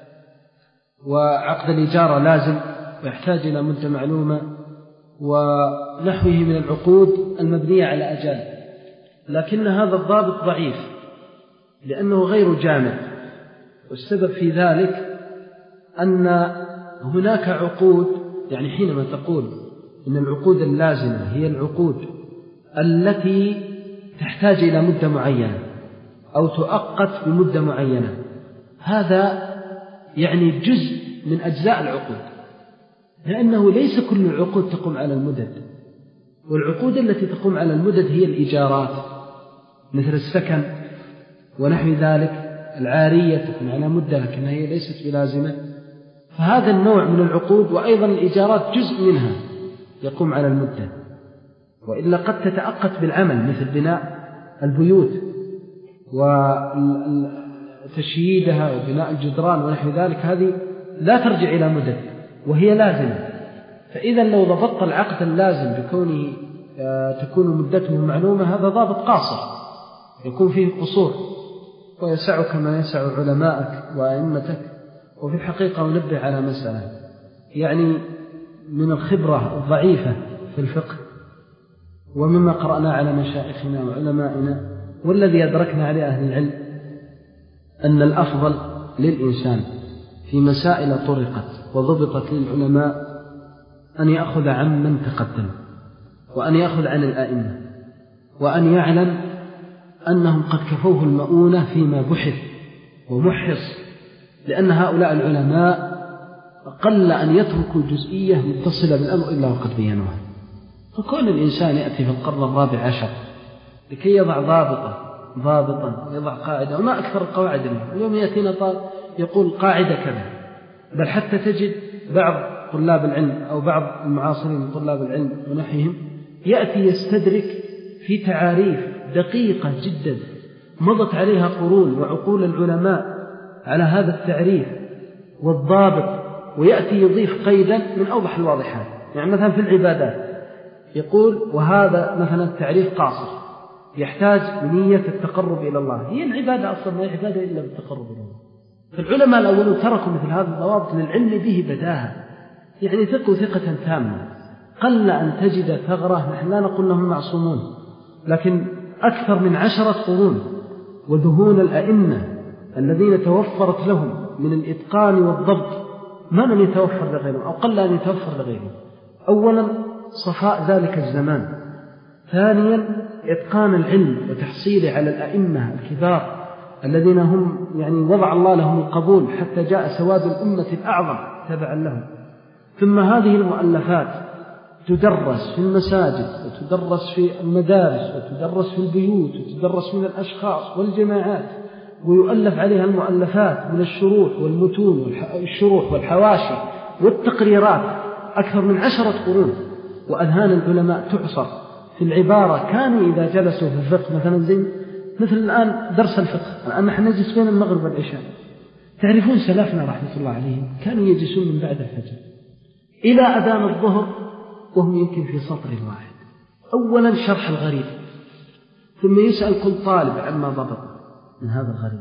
وعقد الإجارة لازم ويحتاج إلى مدة معلومة ونحوه من العقود المبنية على أجال، لكن هذا الضابط ضعيف لأنه غير جامع. والسبب في ذلك أن هناك عقود، يعني حينما تقول إن العقود اللازمة هي العقود التي تحتاج إلى مدة معينة أو تؤقت بمدة معينة، هذا يعني جزء من أجزاء العقود، لأنه ليس كل العقود تقوم على المدد، والعقود التي تقوم على المدد هي الإيجارات مثل السكن ونحو ذلك. العارية تكون على مدة لكنها هي ليست بلازمة، فهذا النوع من العقود. وأيضا الإيجارات جزء منها يقوم على المدة، وإلا قد تتأقت بالعمل مثل بناء البيوت وتشييدها وبناء الجدران ونحو ذلك، هذه لا ترجع إلى مدد وهي لازمة. فإذا لو ضبطت العقد اللازم بكونه تكون مدته معلومة، هذا ضابط قاصر يكون فيه قصور ويسعك ما يسع علمائك وأئمتك. وفي الحقيقة أنبه على مسألة يعني من الخبرة الضعيفة في الفقه ومما قرأنا على مشايخنا وعلمائنا والذي أدركنا عليه أهل العلم، أن الأفضل للإنسان في مسائل طرقت وضبطت للعلماء أن يأخذ عن من تقدم، وأن يأخذ عن الآئمة، وأن يعلم أنهم قد كفوه المؤونة فيما بحث ومحص، لأن هؤلاء العلماء قل أن يتركوا جزئية متصلة بالأمر إلا وقد بينوها. فكون الإنسان يأتي في القرن الرابع عشر لكي يضع ضابطا ضابطا ويضع قاعدة، وما أكثر القواعد منه. اليوم يأتينا طالب يقول قاعدة كذا، بل حتى تجد بعض طلاب العلم أو بعض المعاصرين من طلاب العلم ونحيهم يأتي يستدرك في تعاريف دقيقة جدا مضت عليها قرون وعقول العلماء على هذا التعريف والضابط ويأتي يضيف قيدا من أوضح الواضحات. يعني مثلا في العبادات يقول وهذا مثلا تعريف قاصر يحتاج نية التقرب إلى الله. هي العبادة أصلا ما هي عبادة إلا بالتقرب إلى الله. فالعلماء الأولون تركوا مثل هذا الضوابط للعلم به بداهة، يعني ثقوا ثقة تامة. قل أن تجد ثغرة، نحن لا نقول لهم معصومون، لكن أكثر من عشرة قرون وذهون الأئمة الذين توفرت لهم من الإتقان والضبط ما لم يتوفر لغيرهم، أو قل أن يتوفر لغيرهم. أولا صفاء ذلك الزمان، ثانيا إتقان العلم وتحصيله على الأئمة الكبار الذين هم يعني وضع الله لهم القبول حتى جاء سواد الأمة الأعظم تبعا لهم. ثم هذه المؤلفات تدرس في المساجد وتدرس في المدارس وتدرس في البيوت وتدرس من الأشخاص والجماعات، ويؤلف عليها المؤلفات من الشروح والمتون والشروح والحواشي والتقريرات أكثر من عشرة قرون. وأذهان العلماء تعصر في العبارة. كانوا إذا جلسوا في الفقه مثلا زي مثل الآن درس الفقه، الآن نحن نجلس بين المغرب والعشاء، تعرفون سلفنا رحمة الله عليهم كانوا يجلسون من بعد الفجر إلى أذان الظهر وهم يمكن في سطر واحد. أولا شرح الغريب، ثم يسأل كل طالب عما ضبط من هذا الغريب،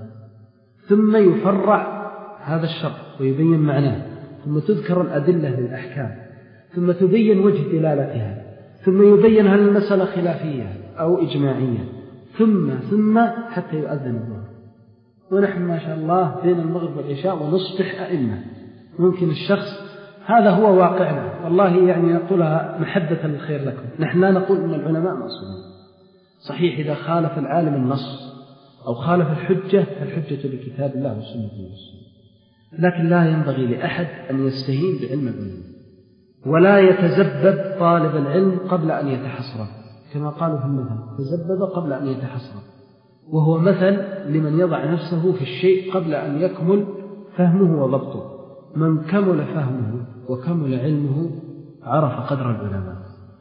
ثم يفرع هذا الشرح ويبين معناه، ثم تذكر الأدلة للأحكام، ثم تبين وجه دلالتها، ثم يبين هل المسألة خلافية أو إجماعية، ثم ثم حتى يؤذن الظهر. ونحن ما شاء الله بين المغرب والعشاء ونصبح أئمة. ممكن الشخص هذا هو واقعنا، والله يعني نقولها محبة للخير لكم. نحن لا نقول أن العلماء معصومين، صحيح إذا خالف العالم النص أو خالف الحجة فالحجة لكتاب الله وسنة الله، لكن لا ينبغي لأحد أن يستهين بعلم العلم، ولا يتزبب طالب العلم قبل أن يتحصره، كما قالوا في المثل تزبب قبل أن يتحصره، وهو مثل لمن يضع نفسه في الشيء قبل أن يكمل فهمه وضبطه. من كمل فهمه وكمل علمه عرف قدر العلماء.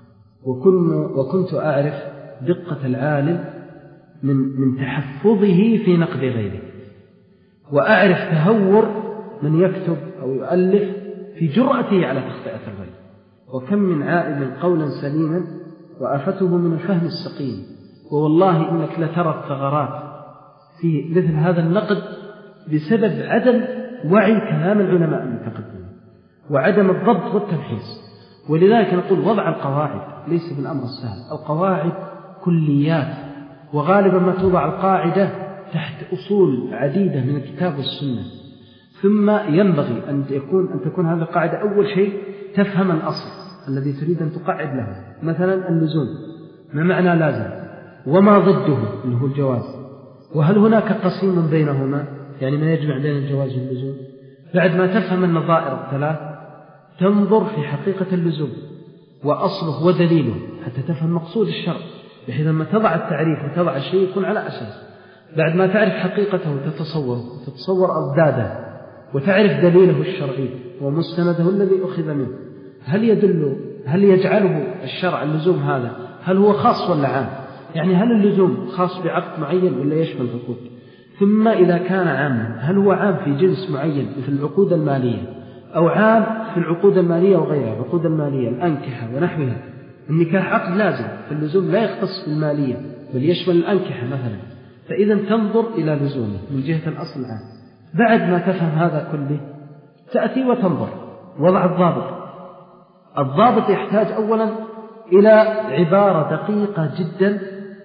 وكنت أعرف دقة العالم من, من تحفظه في نقد غيره، وأعرف تهور من يكتب أو يؤلف في جرأته على تخطئة الغير. وكم من عائل قولا سليما وآفته من الفهم السقيم. ووالله إنك لترى الثغرات في مثل هذا النقد بسبب عدم وعي كلام العلماء المتقدمين وعدم الضبط والتمحيص. ولذلك نقول وضع القواعد ليس بالأمر السهل. القواعد كليات، وغالبا ما توضع القاعدة تحت أصول عديدة من الكتاب والسنة. ثم ينبغي أن يكون أن تكون هذه القاعدة أول شيء تفهم الأصل الذي تريد أن تقعد له. مثلا اللزوم، ما معنى لازم، وما ضده اللي هو الجواز، وهل هناك قسيم بينهما، يعني ما يجمع بين الجواز واللزوم. بعد ما تفهم النظائر الثلاث تنظر في حقيقة اللزوم وأصله ودليله حتى تفهم مقصود الشرع، بحيث لما تضع التعريف وتضع الشيء يكون على أساس. بعد ما تعرف حقيقته تتصوره تتصور أضداده وتعرف دليله الشرعي ومستنده الذي أخذ منه. هل يدل هل يجعله الشرع اللزوم هذا هل هو خاص ولا عام؟ يعني هل اللزوم خاص بعقد معين ولا يشمل العقود؟ ثم إذا كان عاما هل هو عام في جنس معين مثل العقود المالية، أو عام في العقود المالية وغيرها، العقود المالية الأنكحة ونحوها. النكاح عقد لازم، فاللزوم لا يختص بالمالية بل يشمل الأنكحة مثلا. فإذا تنظر إلى لزومه من جهة الأصل العام. بعد ما تفهم هذا كله تأتي وتنظر وضع الضابط. الضابط يحتاج أولا إلى عبارة دقيقة جدا،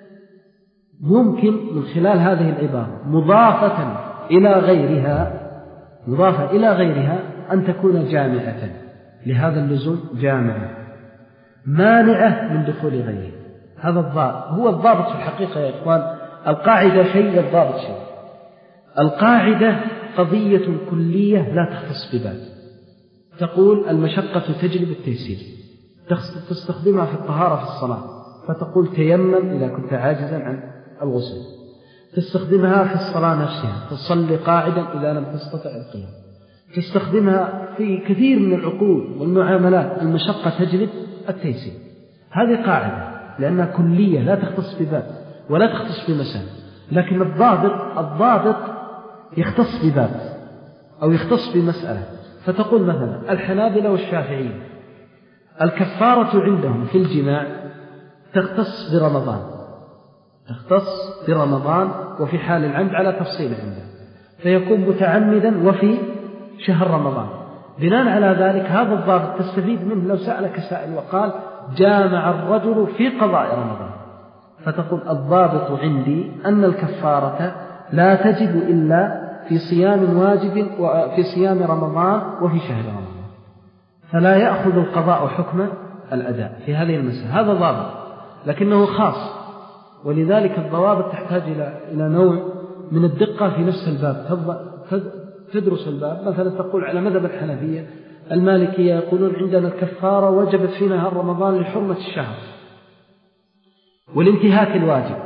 ممكن من خلال هذه العبارة مضافة إلى غيرها مضافة إلى غيرها أن تكون جامعة لهذا اللزوم، جامعة مانعة من دخول غيره. هذا الضابط هو الضابط في الحقيقة يا إخوان. القاعدة شيء والضابط شيء. القاعدة قضية كلية لا تختص بباب. تقول المشقة تجلب التيسير، تستخدمها في الطهارة في الصلاة، فتقول تيمم إذا كنت عاجزا عن الغسل. تستخدمها في الصلاة نفسها، تصلي قاعدا إذا لم تستطع القيام. تستخدمها في كثير من العقود والمعاملات، المشقة تجلب التيسير. هذه قاعدة لأنها كلية لا تختص بباب ولا تختص بمسألة. لكن الضابط الضابط يختص بباب أو يختص بمسألة، فتقول مثلا الحنابلة والشافعية الكفارة عندهم في الجماع تختص برمضان، تختص برمضان وفي حال العمد على تفصيل عنده، فيكون متعمدا وفي شهر رمضان. بناء على ذلك هذا الضابط تستفيد منه لو سألك سائل وقال جامع الرجل في قضاء رمضان، فتقول الضابط عندي أن الكفارة لا تجب إلا في صيام واجب وفي صيام رمضان وفي شهر رمضان، فلا يأخذ القضاء حكم الأداء في هذه المسألة. هذا ضابط لكنه خاص، ولذلك الضوابط تحتاج إلى نوع من الدقة في نفس الباب. تدرس الباب مثلا تقول على مذهب الحنفية المالكية يقولون عندنا الكفارة وجبت في نهار رمضان لحرمة الشهر والانتهاك الواجب،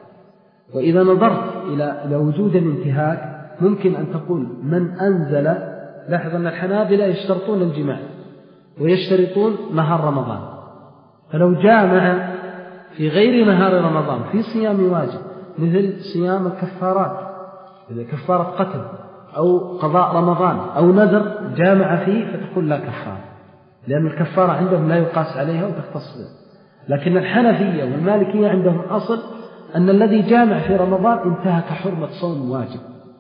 وإذا نظرت إلى وجود الانتهاك ممكن أن تقول من أنزل، لاحظ أن الحنابلة يشترطون الجماع ويشترطون نهار رمضان، فلو جامع في غير نهار رمضان في صيام واجب مثل صيام الكفارات، إذا كفارة قتل أو قضاء رمضان أو نذر جامع فيه فتقول لا كفارة، لأن الكفارة عندهم لا يقاس عليها وتختص به. لكن الحنفية والمالكية عندهم أصل أن الذي جامع في رمضان انتهك حرمة صوم واجب،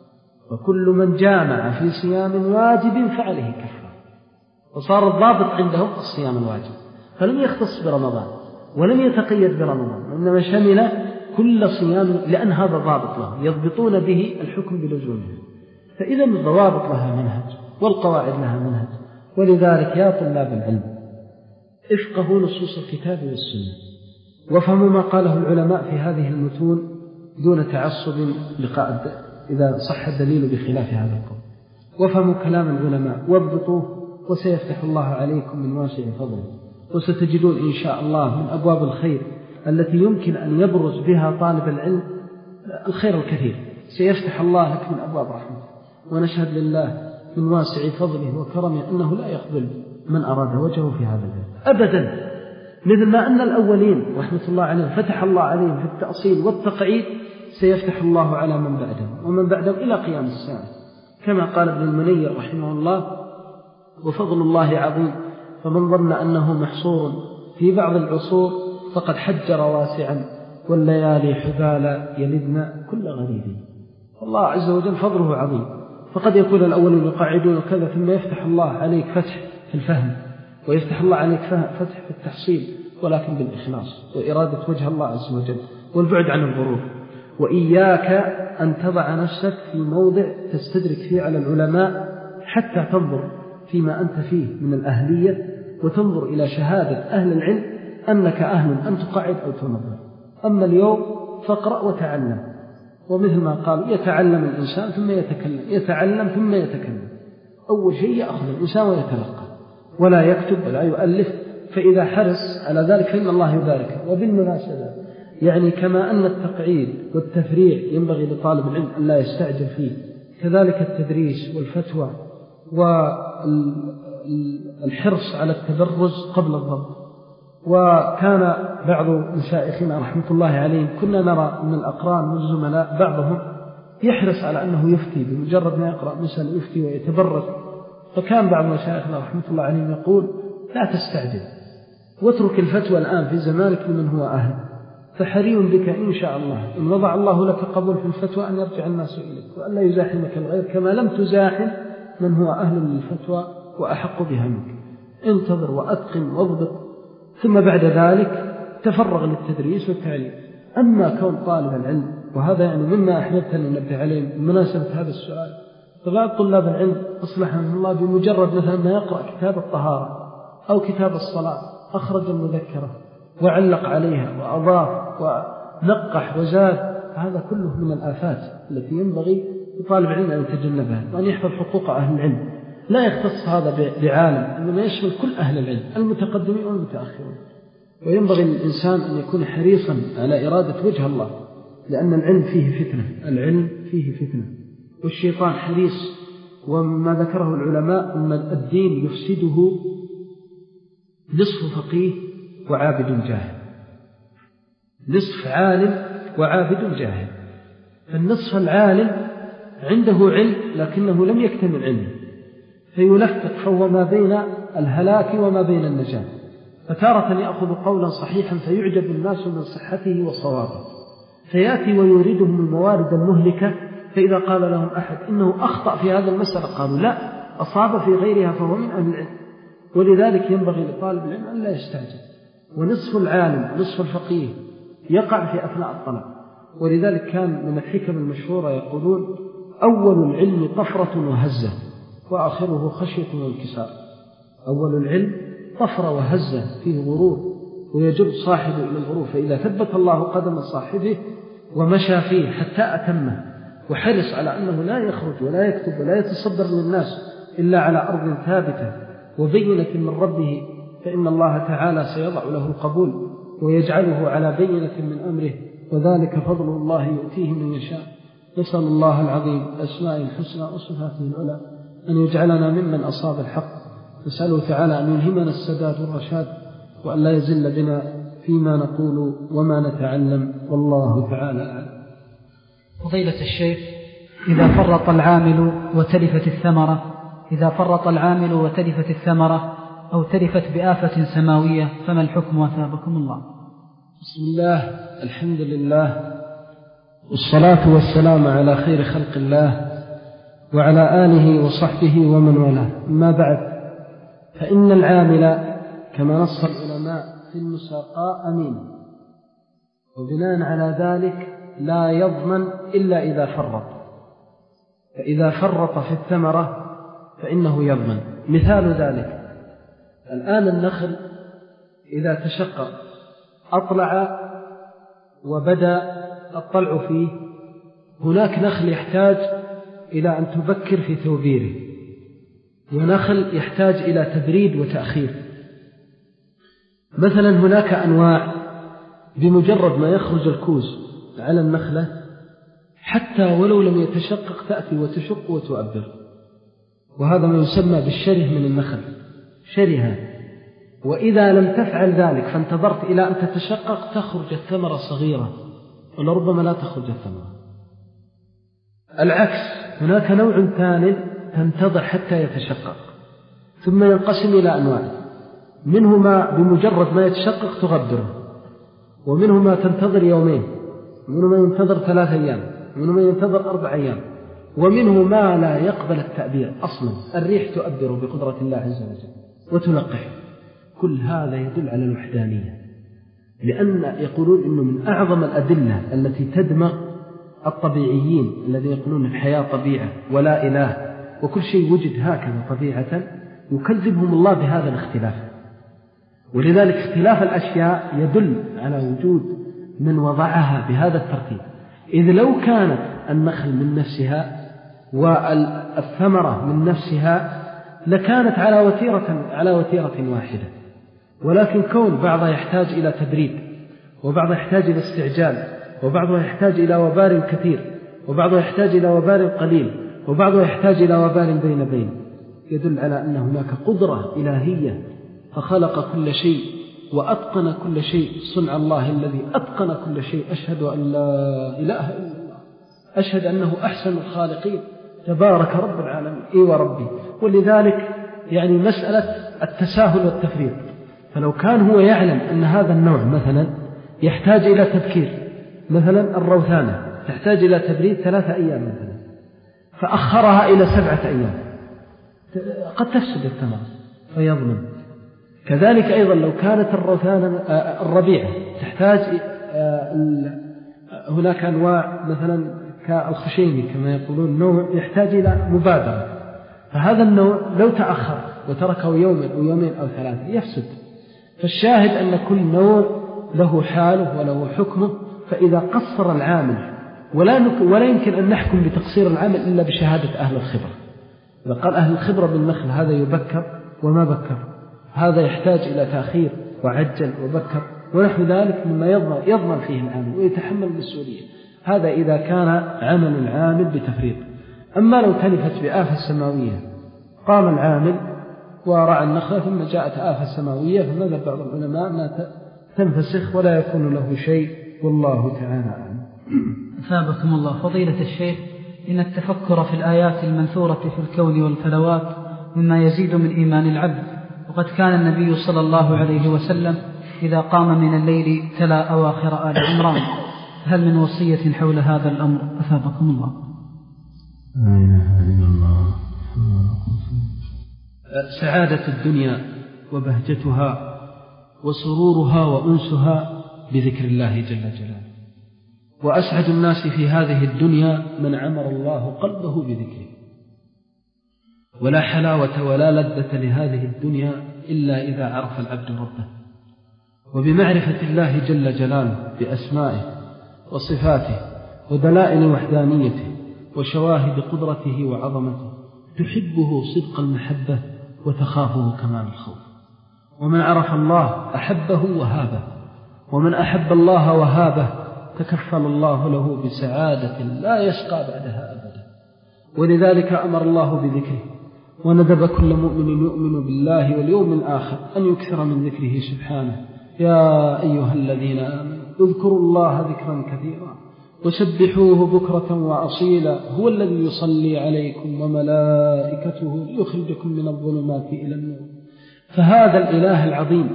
وكل من جامع في صيام واجب فعليه كفارة، وصار الضابط عندهم الصيام الواجب، فلم يختص برمضان ولم يتقيد برمضان، وإنما شمل كل صيام، لأن هذا ضابط له يضبطون به الحكم بلزومه. فإذا الضوابط لها منهج والقواعد لها منهج، ولذلك يا طلاب العلم افقهوا نصوص الكتاب والسنة وافهموا ما قاله العلماء في هذه المتون دون تعصب لقاء إذا صح الدليل بخلاف هذا القول، وافهموا كلام العلماء واضبطوه، وسيفتح الله عليكم من واسع فضله، وستجدون إن شاء الله من أبواب الخير التي يمكن أن يبرز بها طالب العلم الخير الكثير، سيفتح الله لك من أبواب رحمته. ونشهد لله من واسع فضله وكرمه أنه لا يخذل من أراد وجهه في هذا الباب أبدا، مثل ما أن الأولين رحمة الله عليهم فتح الله عليهم في التأصيل والتقعيد، سيفتح الله على من بعدهم ومن بعدهم إلى قيام الساعة، كما قال ابن المنير رحمه الله وفضل الله عظيم، فمن ظن أنه محصور في بعض العصور فقد حجر واسعا، والليالي حبالا يلدن كل غريب. الله عز وجل فضله عظيم، فقد يكون الأولين يقعدون كذا ثم يفتح الله عليك فتح في الفهم، ويفتح الله عليك فتح في التحصيل، ولكن بالإخلاص وإرادة وجه الله عز وجل والبعد عن الغرور. وإياك أن تضع نفسك في موضع تستدرك فيه على العلماء حتى تنظر فيما أنت فيه من الأهلية، وتنظر إلى شهادة أهل العلم أنك أهل أن تقعد أو تنظر. أما اليوم فاقرأ وتعلم، ومثل ما قال يتعلم الإنسان ثم يتكلم، يتعلم ثم يتكلم. أول شيء يأخذ الإنسان ويتلقى ولا يكتب ولا يؤلف، فإذا حرص على ذلك فإن الله يبارك. وبالمناسبة يعني كما أن التقعيد والتفريع ينبغي لطالب العلم أن لا يستعجل فيه، كذلك التدريس والفتوى والحرص على التبرز قبل الضبط. وكان بعض مشايخنا رحمة الله عليهم كنا نرى من الأقران والزملاء بعضهم يحرص على أنه يفتي بمجرد ما يقرأ مثلا يفتي ويتبرز، فكان بعض مشايخنا رحمة الله عليهم يقول لا تستعجل واترك الفتوى الآن في زمانك لمن هو أهل، فحري بك إن شاء الله إن وضع الله لك قبول في الفتوى أن يرجع الناس إليك، وأن لا يزاحمك الغير كما لم تزاحم من هو أهل للفتوى وأحق بها منك. انتظر وأتقن واضبط، ثم بعد ذلك تفرغ للتدريس والتعليم. أما كون طالب العلم، وهذا يعني مما أحببت أن ننبه عليه بمناسبة هذا السؤال، فبعض طلاب العلم أصلحهم الله بمجرد مثلا ما يقرأ كتاب الطهارة أو كتاب الصلاة أخرج المذكرة وعلق عليها وأضاف ونقح وزاد، هذا كله من الآفات التي ينبغي لطالب العلم أن يتجنبها وأن يحفظ حقوق أهل العلم. لا يختص هذا بعالم، إنما يشمل كل أهل العلم المتقدمين والمتأخرين. وينبغي للإنسان أن يكون حريصا على إرادة وجه الله، لأن العلم فيه فتنة، العلم فيه فتنة والشيطان حريص. وما ذكره العلماء أن الدين يفسده نصف فقيه وعابد جاهل، نصف عالم وعابد جاهل. فالنصف العالم عنده علم لكنه لم يكتمل علمه، فيلفق فهو ما بين الهلاك وما بين النجاة. فتارة يأخذ قولا صحيحا فيعجب الناس من صحته وصوابه، فيأتي ويوردهم الموارد المهلكة، فإذا قال لهم أحد إنه أخطأ في هذا المسألة قالوا لا، أصاب في غيرها فهو من أهل العلم. ولذلك ينبغي لطالب العلم أن لا يستعجل، ونصف العالم نصف الفقيه يقع في أثناء الطلب. ولذلك كان من الحكم المشهورة يقولون أول العلم طفرة وهزة وآخره خشية وانكسار. أول العلم طفرة وهزة فيه غرور ويجر صاحبه إلى الغرور، فإذا ثبت الله قدم صاحبه ومشى فيه حتى أتمه وحرص على أنه لا يخرج ولا يكتب ولا يتصدر للناس إلا على أرض ثابتة وبينة من ربه، فإن الله تعالى سيضع له القبول ويجعله على بينة من أمره، وذلك فضل الله يؤتيه من يشاء. نسأل الله العظيم أسماء الحسنى وصفاته العلى أن يجعلنا ممن أصاب الحق. نسأله تعالى أن يلهمنا السداد والرشاد، وأن لا يزل بنا فيما نقول وما نتعلم، والله تعالى أعلم. فضيلة الشيخ، إذا فرط العامل وتلفت الثمرة إذا فرط العامل وتلفت الثمرة أو تلفت بآفة سماوية فما الحكم وثابكم الله؟ بسم الله، الحمد لله، والصلاة والسلام على خير خلق الله وعلى آله وصحبه ومن والاه. أما بعد، فإن العامل كما نص العلماء في المساقاة أمين، وبناء على ذلك لا يضمن إلا إذا فرط، فإذا فرط في الثمرة فإنه يضمن. مثال ذلك الآن النخل إذا تشقق أطلع وبدأ الطلع فيه، هناك نخل يحتاج إلى أن تبكر في توبيره، ونخل يحتاج إلى تبريد وتأخير. مثلا هناك أنواع بمجرد ما يخرج الكوز على النخلة حتى ولو لم يتشقق تأتي وتشق وتؤبر، وهذا ما يسمى بالشره من النخل، شرها. وإذا لم تفعل ذلك فانتظرت إلى أن تتشقق تخرج الثمرة صغيرة ولربما لا تخرج الثمرة. العكس، هناك نوع ثاني تنتظر حتى يتشقق ثم ينقسم إلى أنواع، منه ما بمجرد ما يتشقق تغبره، ومنه ما تنتظر يومين، ومنه ما ينتظر ثلاث أيام، ومنه ما ينتظر أربع أيام، ومنه ما لا يقبل التأبير أصلا، الريح تؤبر بقدرة الله عز وجل وتلقح. كل هذا يدل على الوحدانية، لأن يقولون إنه من أعظم الأدلة التي تدمغ الطبيعيين الذين يقولون الحياة طبيعة ولا إله وكل شيء وجد هكذا طبيعة، يكذبهم الله بهذا الاختلاف. ولذلك اختلاف الأشياء يدل على وجود من وضعها بهذا الترتيب. إذ لو كانت النخل من نفسها والثمرة من نفسها لكانت على وتيرة على وتيرة واحدة، ولكن كون بعضها يحتاج إلى تبريد، وبعضها يحتاج إلى استعجال، وبعضها يحتاج إلى وبار كثير، وبعضها يحتاج إلى وبار قليل، وبعضها يحتاج إلى وبار بين بين، يدل على أن هناك قدرة إلهية فخلق كل شيء وأتقن كل شيء، صنع الله الذي أتقن كل شيء. أشهد أن لا إله إلا الله، أشهد أنه أحسن الخالقين، تبارك رب العالمين. إي وربي. ولذلك يعني مسألة التساهل والتفريط، فلو كان هو يعلم أن هذا النوع مثلا يحتاج إلى تبكير، مثلا الروثانة تحتاج إلى تبريد ثلاثة أيام مثلا، فأخرها إلى سبعة أيام، قد تفسد الثمرة فيظلم. كذلك أيضا لو كانت الروثانة الربيع تحتاج، هناك أنواع مثلا كالخشيمي كما يقولون نوع يحتاج إلى مبادرة، فهذا النوع لو تأخر وتركه يوما أو يومين أو ثلاثة يفسد. فالشاهد أن كل نوع له حاله وله حكمه، فإذا قصر العامل ولا, نك ولا يمكن أن نحكم بتقصير العامل إلا بشهادة أهل الخبرة. إذا قال أهل الخبرة بالنخل هذا يبكر وما بكر، هذا يحتاج إلى تأخير وعجل وبكر ونحو ذلك مما يضمن, يضمن فيه العامل ويتحمل المسؤولية، هذا إذا كان عمل العامل بتفريط. أما لو تلفت بآفة سماوية قام العامل ورعى النخلة ثم جاءت آفة سماوية، فماذا بعض العلماء أنها تنفسخ ولا يكون له شيء، والله تعالى أعلم. أثابكم الله. فضيلة الشيخ، إن التفكر في الآيات المنثورة في الكون والفلوات مما يزيد من إيمان العبد، وقد كان النبي صلى الله عليه وسلم إذا قام من الليل تلا أواخر آل عمران. هل من وصية حول هذا الأمر؟ أثابكم الله. سعادة الدنيا وبهجتها وسرورها وأنسها بذكر الله جل جلاله، وأسعد الناس في هذه الدنيا من عمر الله قلبه بذكره. ولا حلاوة ولا لذة لهذه الدنيا إلا إذا عرف العبد ربه، وبمعرفة الله جل جلاله بأسمائه وصفاته ودلائل وحدانيته وشواهد قدرته وعظمته، تحبه صدق المحبة وتخافه كمال الخوف. ومن عرف الله أحبه وهابه، ومن أحب الله وهابه تكفل الله له بسعادة لا يشقى بعدها أبدا. ولذلك أمر الله بذكره، وندب كل مؤمن يؤمن بالله واليوم الآخر أن يكثر من ذكره سبحانه. يا أيها الذين آمنوا اذكروا الله ذكرا كثيرا وسبحوه بكرة وأصيلا، هو الذي يصلي عليكم وملائكته ليخرجكم من الظلمات إلى النور. فهذا الإله العظيم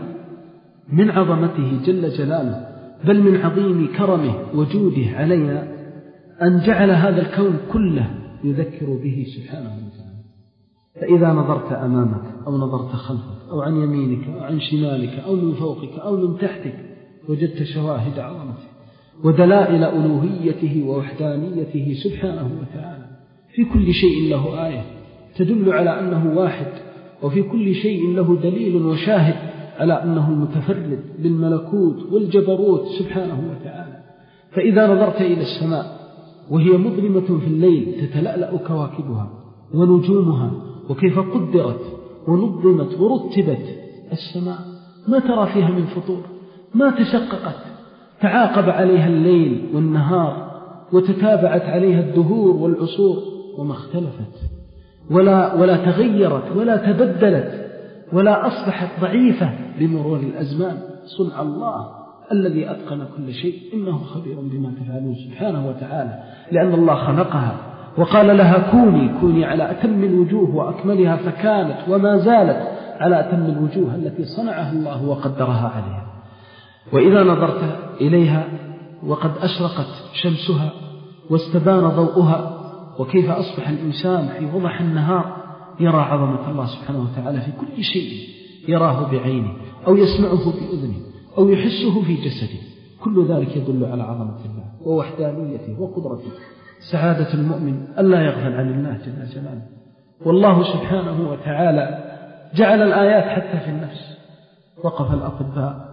من عظمته جل جلاله، بل من عظيم كرمه وجوده علينا، أن جعل هذا الكون كله يذكر به سبحانه وتعالى. فإذا نظرت أمامك أو نظرت خلفك أو عن يمينك أو عن شمالك أو من فوقك أو من تحتك، وجدت شواهد عظمته ودلائل ألوهيته ووحدانيته سبحانه وتعالى. في كل شيء له آية تدل على أنه واحد، وفي كل شيء له دليل وشاهد على أنه المتفرد بالملكوت والجبروت سبحانه وتعالى. فإذا نظرت إلى السماء وهي مظلمة في الليل تتلألأ كواكبها ونجومها، وكيف قدرت ونظمت ورتبت السماء، ما ترى فيها من فطور، ما تشققت، تعاقب عليها الليل والنهار، وتتابعت عليها الدهور والعصور، وما اختلفت ولا, ولا تغيرت ولا تبدلت ولا أصبحت ضعيفة بمرور الأزمان. صنع الله الذي أتقن كل شيء، إنه خبير بما تفعلون سبحانه وتعالى. لأن الله خلقها وقال لها كوني كوني على أتم الوجوه وأكملها، فكانت وما زالت على أتم الوجوه التي صنعها الله وقدرها عليها. وإذا نظرت إليها وقد أشرقت شمسها واستبان ضوءها، وكيف أصبح الإنسان في وضح النهار يرى عظمة الله سبحانه وتعالى في كل شيء، يراه بعينه أو يسمعه بأذنه أو يحسه في جسده، كل ذلك يدل على عظمة الله ووحدانيته وقدرته. سعادة المؤمن ألا يغفل عن الله جل جلاله. والله سبحانه وتعالى جعل الآيات حتى في النفس. وقف الأطباء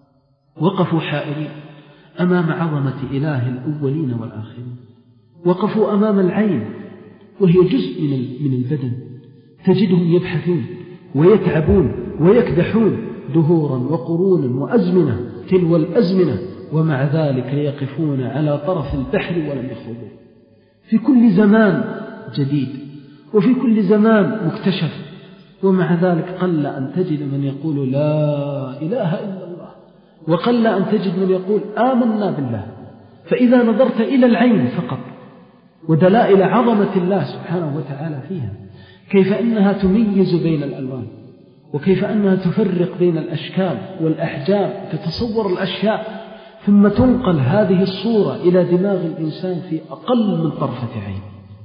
وقفوا حائرين أمام عظمة إله الأولين والآخرين، وقفوا أمام العين وهي جزء من البدن، تجدهم يبحثون ويتعبون ويكدحون دهورا وقرونا وأزمنة تلو الأزمنة، ومع ذلك يقفون على طرف البحر ولم يخوضوا. في كل زمان جديد وفي كل زمان مكتشف، ومع ذلك قل أن تجد من يقول لا إله إلا الله، وقل أن تجد من يقول آمنا بالله. فإذا نظرت إلى العين فقط ودلائل عظمة الله سبحانه وتعالى فيها، كيف أنها تميز بين الألوان، وكيف أنها تفرق بين الأشكال والأحجام، تتصور الأشياء ثم تنقل هذه الصورة إلى دماغ الإنسان في أقل من طرفة عين.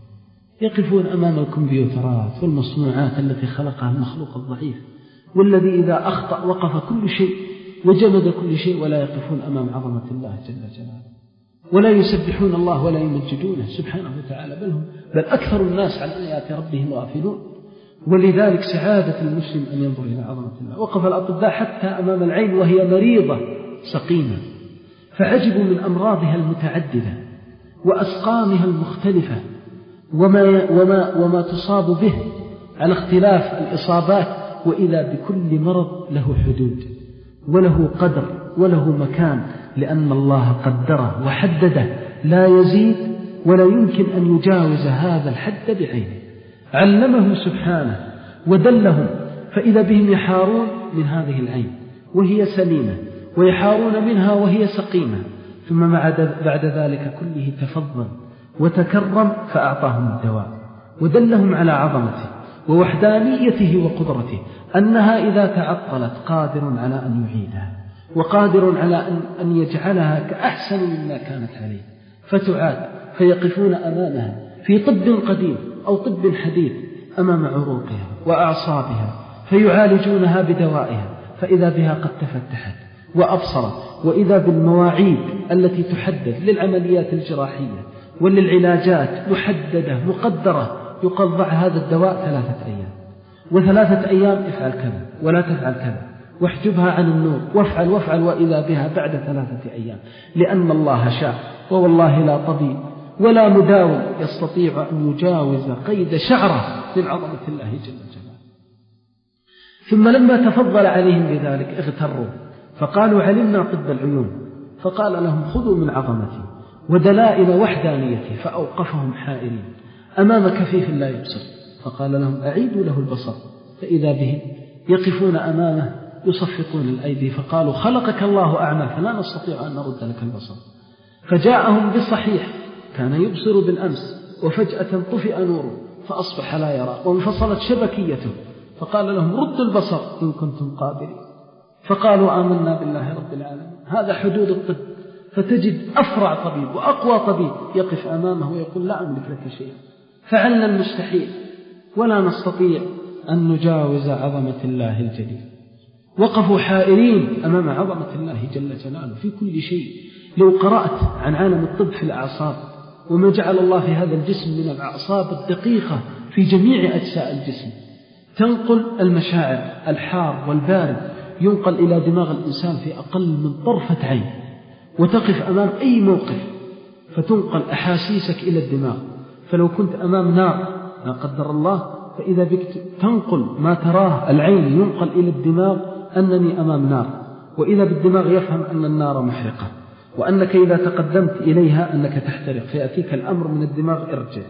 يقفون أمام الكمبيوترات والمصنوعات التي خلقها المخلوق الضعيف، والذي إذا أخطأ وقف كل شيء وجمد كل شيء، ولا يقفون أمام عظمة الله جل جلاله، ولا يسبحون الله ولا يمجدونه سبحانه وتعالى، بل, هم بل أكثر الناس عن آيات ربهم غافلون. ولذلك سعادة المسلم أن ينظر إلى عظمة الله. وقف الأطباء حتى أمام العين وهي مريضة سقيمة، فعجبوا من أمراضها المتعددة وأسقامها المختلفة وما, وما, وما تصاب به على اختلاف الإصابات، وإذا بكل مرض له حدود وله قدر وله مكان، لأن الله قدره وحدده لا يزيد ولا يمكن أن يجاوز هذا الحد بعينه. علمهم سبحانه ودلهم، فإذا بهم يحارون من هذه العين وهي سليمة ويحارون منها وهي سقيمة، ثم بعد ذلك كله تفضل وتكرم فأعطاهم الدواء ودلهم على عظمته ووحدانيته وقدرته، أنها إذا تعطلت قادر على أن يعيدها، وقادر على أن يجعلها كأحسن مما كانت عليه، فتعاد، فيقفون أمامها في طب قديم أو طب حديث أمام عروقها وأعصابها، فيعالجونها بدوائها، فإذا بها قد تفتحت وأبصرت، وإذا بالمواعيد التي تحدد للعمليات الجراحية وللعلاجات محددة مقدرة، يقال ضع هذا الدواء ثلاثة أيام، وثلاثة أيام افعل كذا ولا تفعل كذا، واحجبها عن النور، وافعل وافعل، وإذا بها بعد ثلاثة أيام، لأن الله شاء. ووالله لا طبيب ولا مداوي يستطيع أن يجاوز قيد شعرة من عظمة الله جل جلاله. ثم لما تفضل عليهم بذلك اغتروا، فقالوا علمنا طب العيون، فقال لهم خذوا من عظمتي ودلائل وحدانيتي، فأوقفهم حائرين أمام كفيف لا يبصر، فقال لهم أعيدوا له البصر، فإذا بهم يقفون أمامه يصفقون الأيدي، فقالوا خلقك الله أعمى فلا نستطيع أن نرد لك البصر. فجاءهم بصحيح كان يبصر بالأمس، وفجأة طفئ نوره فأصبح لا يرى، وانفصلت شبكيته، فقال لهم ردوا البصر إن كنتم قادرين، فقالوا آمنا بالله رب العالمين. هذا حدود الطب، فتجد أفرع طبيب وأقوى طبيب يقف أمامه ويقول لا أملك لك شيئا، فعلنا المستحيل ولا نستطيع أن نجاوز عظمة الله الجليل. وقفوا حائرين أمام عظمة الله جل جلاله في كل شيء. لو قرأت عن عالم الطب في الأعصاب وما جعل الله في هذا الجسم من الأعصاب الدقيقة في جميع أجزاء الجسم، تنقل المشاعر، الحار والبارد ينقل إلى دماغ الإنسان في أقل من طرفة عين، وتقف أمام أي موقف فتنقل أحاسيسك إلى الدماغ. فلو كنت أمام نار لا قدر الله، فإذا بك تنقل ما تراه العين ينقل إلى الدماغ أنني أمام نار، وإذا بالدماغ يفهم أن النار محرقة، وأنك إذا تقدمت إليها أنك تحترق، فيأتيك الأمر من الدماغ ارجع،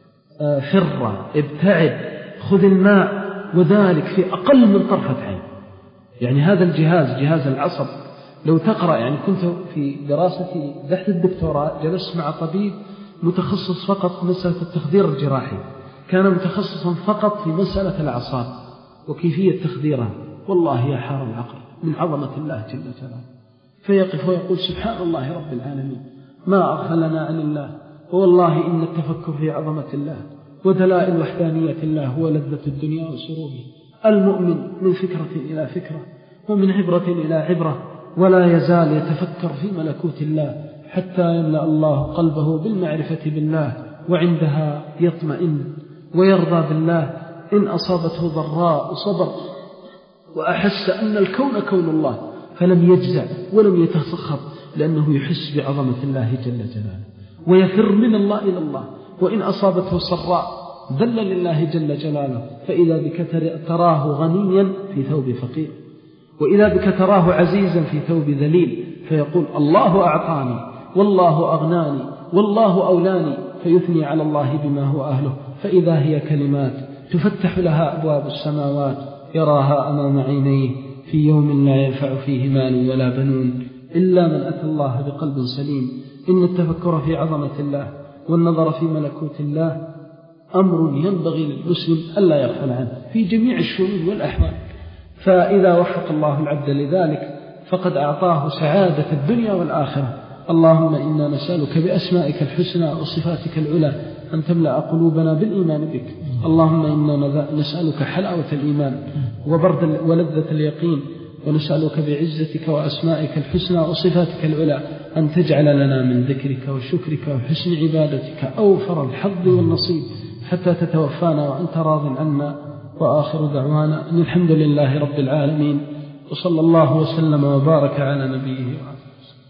فر، ابتعد، خذ الماء، وذلك في أقل من طرفة عين. يعني هذا الجهاز جهاز العصب لو تقرأ، يعني كنت في دراستي تحت الدكتوراه جلست مع طبيب متخصص فقط في مسألة التخدير الجراحي، كان متخصصا فقط في مسألة الأعصاب وكيفية تخديرها. والله يا حار العقل من عظمة الله جل جلاله، فيقف ويقول سبحان الله رب العالمين ما أغفلنا عن الله. والله إن التفكر في عظمة الله ودلائل وحدانية الله هو لذة الدنيا وسرورها. المؤمن من فكرة إلى فكرة ومن عبرة إلى عبرة، ولا يزال يتفكر في ملكوت الله حتى يملأ الله قلبه بالمعرفة بالله، وعندها يطمئن ويرضى بالله. إن أصابته ضراء صبر وأحس أن الكون كون الله، فلم يجزع ولم يتسخط، لأنه يحس بعظمة الله جل جلاله ويفر من الله إلى الله. وإن أصابته صراء ذل لله جل جلاله، فإذا بك تراه غنيا في ثوب فقير، وإذا بك تراه عزيزا في ثوب ذليل، فيقول الله أعطاني والله أغناني والله أولاني، فيثني على الله بما هو أهله. فإذا هي كلمات تفتح لها أبواب السماوات، يراها أمام عينيه في يوم لا ينفع فيه مال ولا بنون إلا من أتى الله بقلب سليم. إن التفكر في عظمة الله والنظر في ملكوت الله أمر ينبغي للمسلم ألا يغفل عنه في جميع الشؤون والأحوال. فإذا وفق الله العبد لذلك فقد أعطاه سعادة الدنيا والآخرة. اللهم إنا نسألك بأسمائك الحسنى وصفاتك العلى أن تملأ قلوبنا بالإيمان بك. اللهم إنا نسألك حلاوة الإيمان وبرد ولذة اليقين، ونسألك بعزتك وأسمائك الحسنى وصفاتك العلى أن تجعل لنا من ذكرك وشكرك وحسن عبادتك أوفر الحظ والنصيب حتى تتوفانا وأنت راض عنا. وآخر دعوانا أن الحمد لله رب العالمين، وصلى الله وسلم وبارك على نبيه وعلى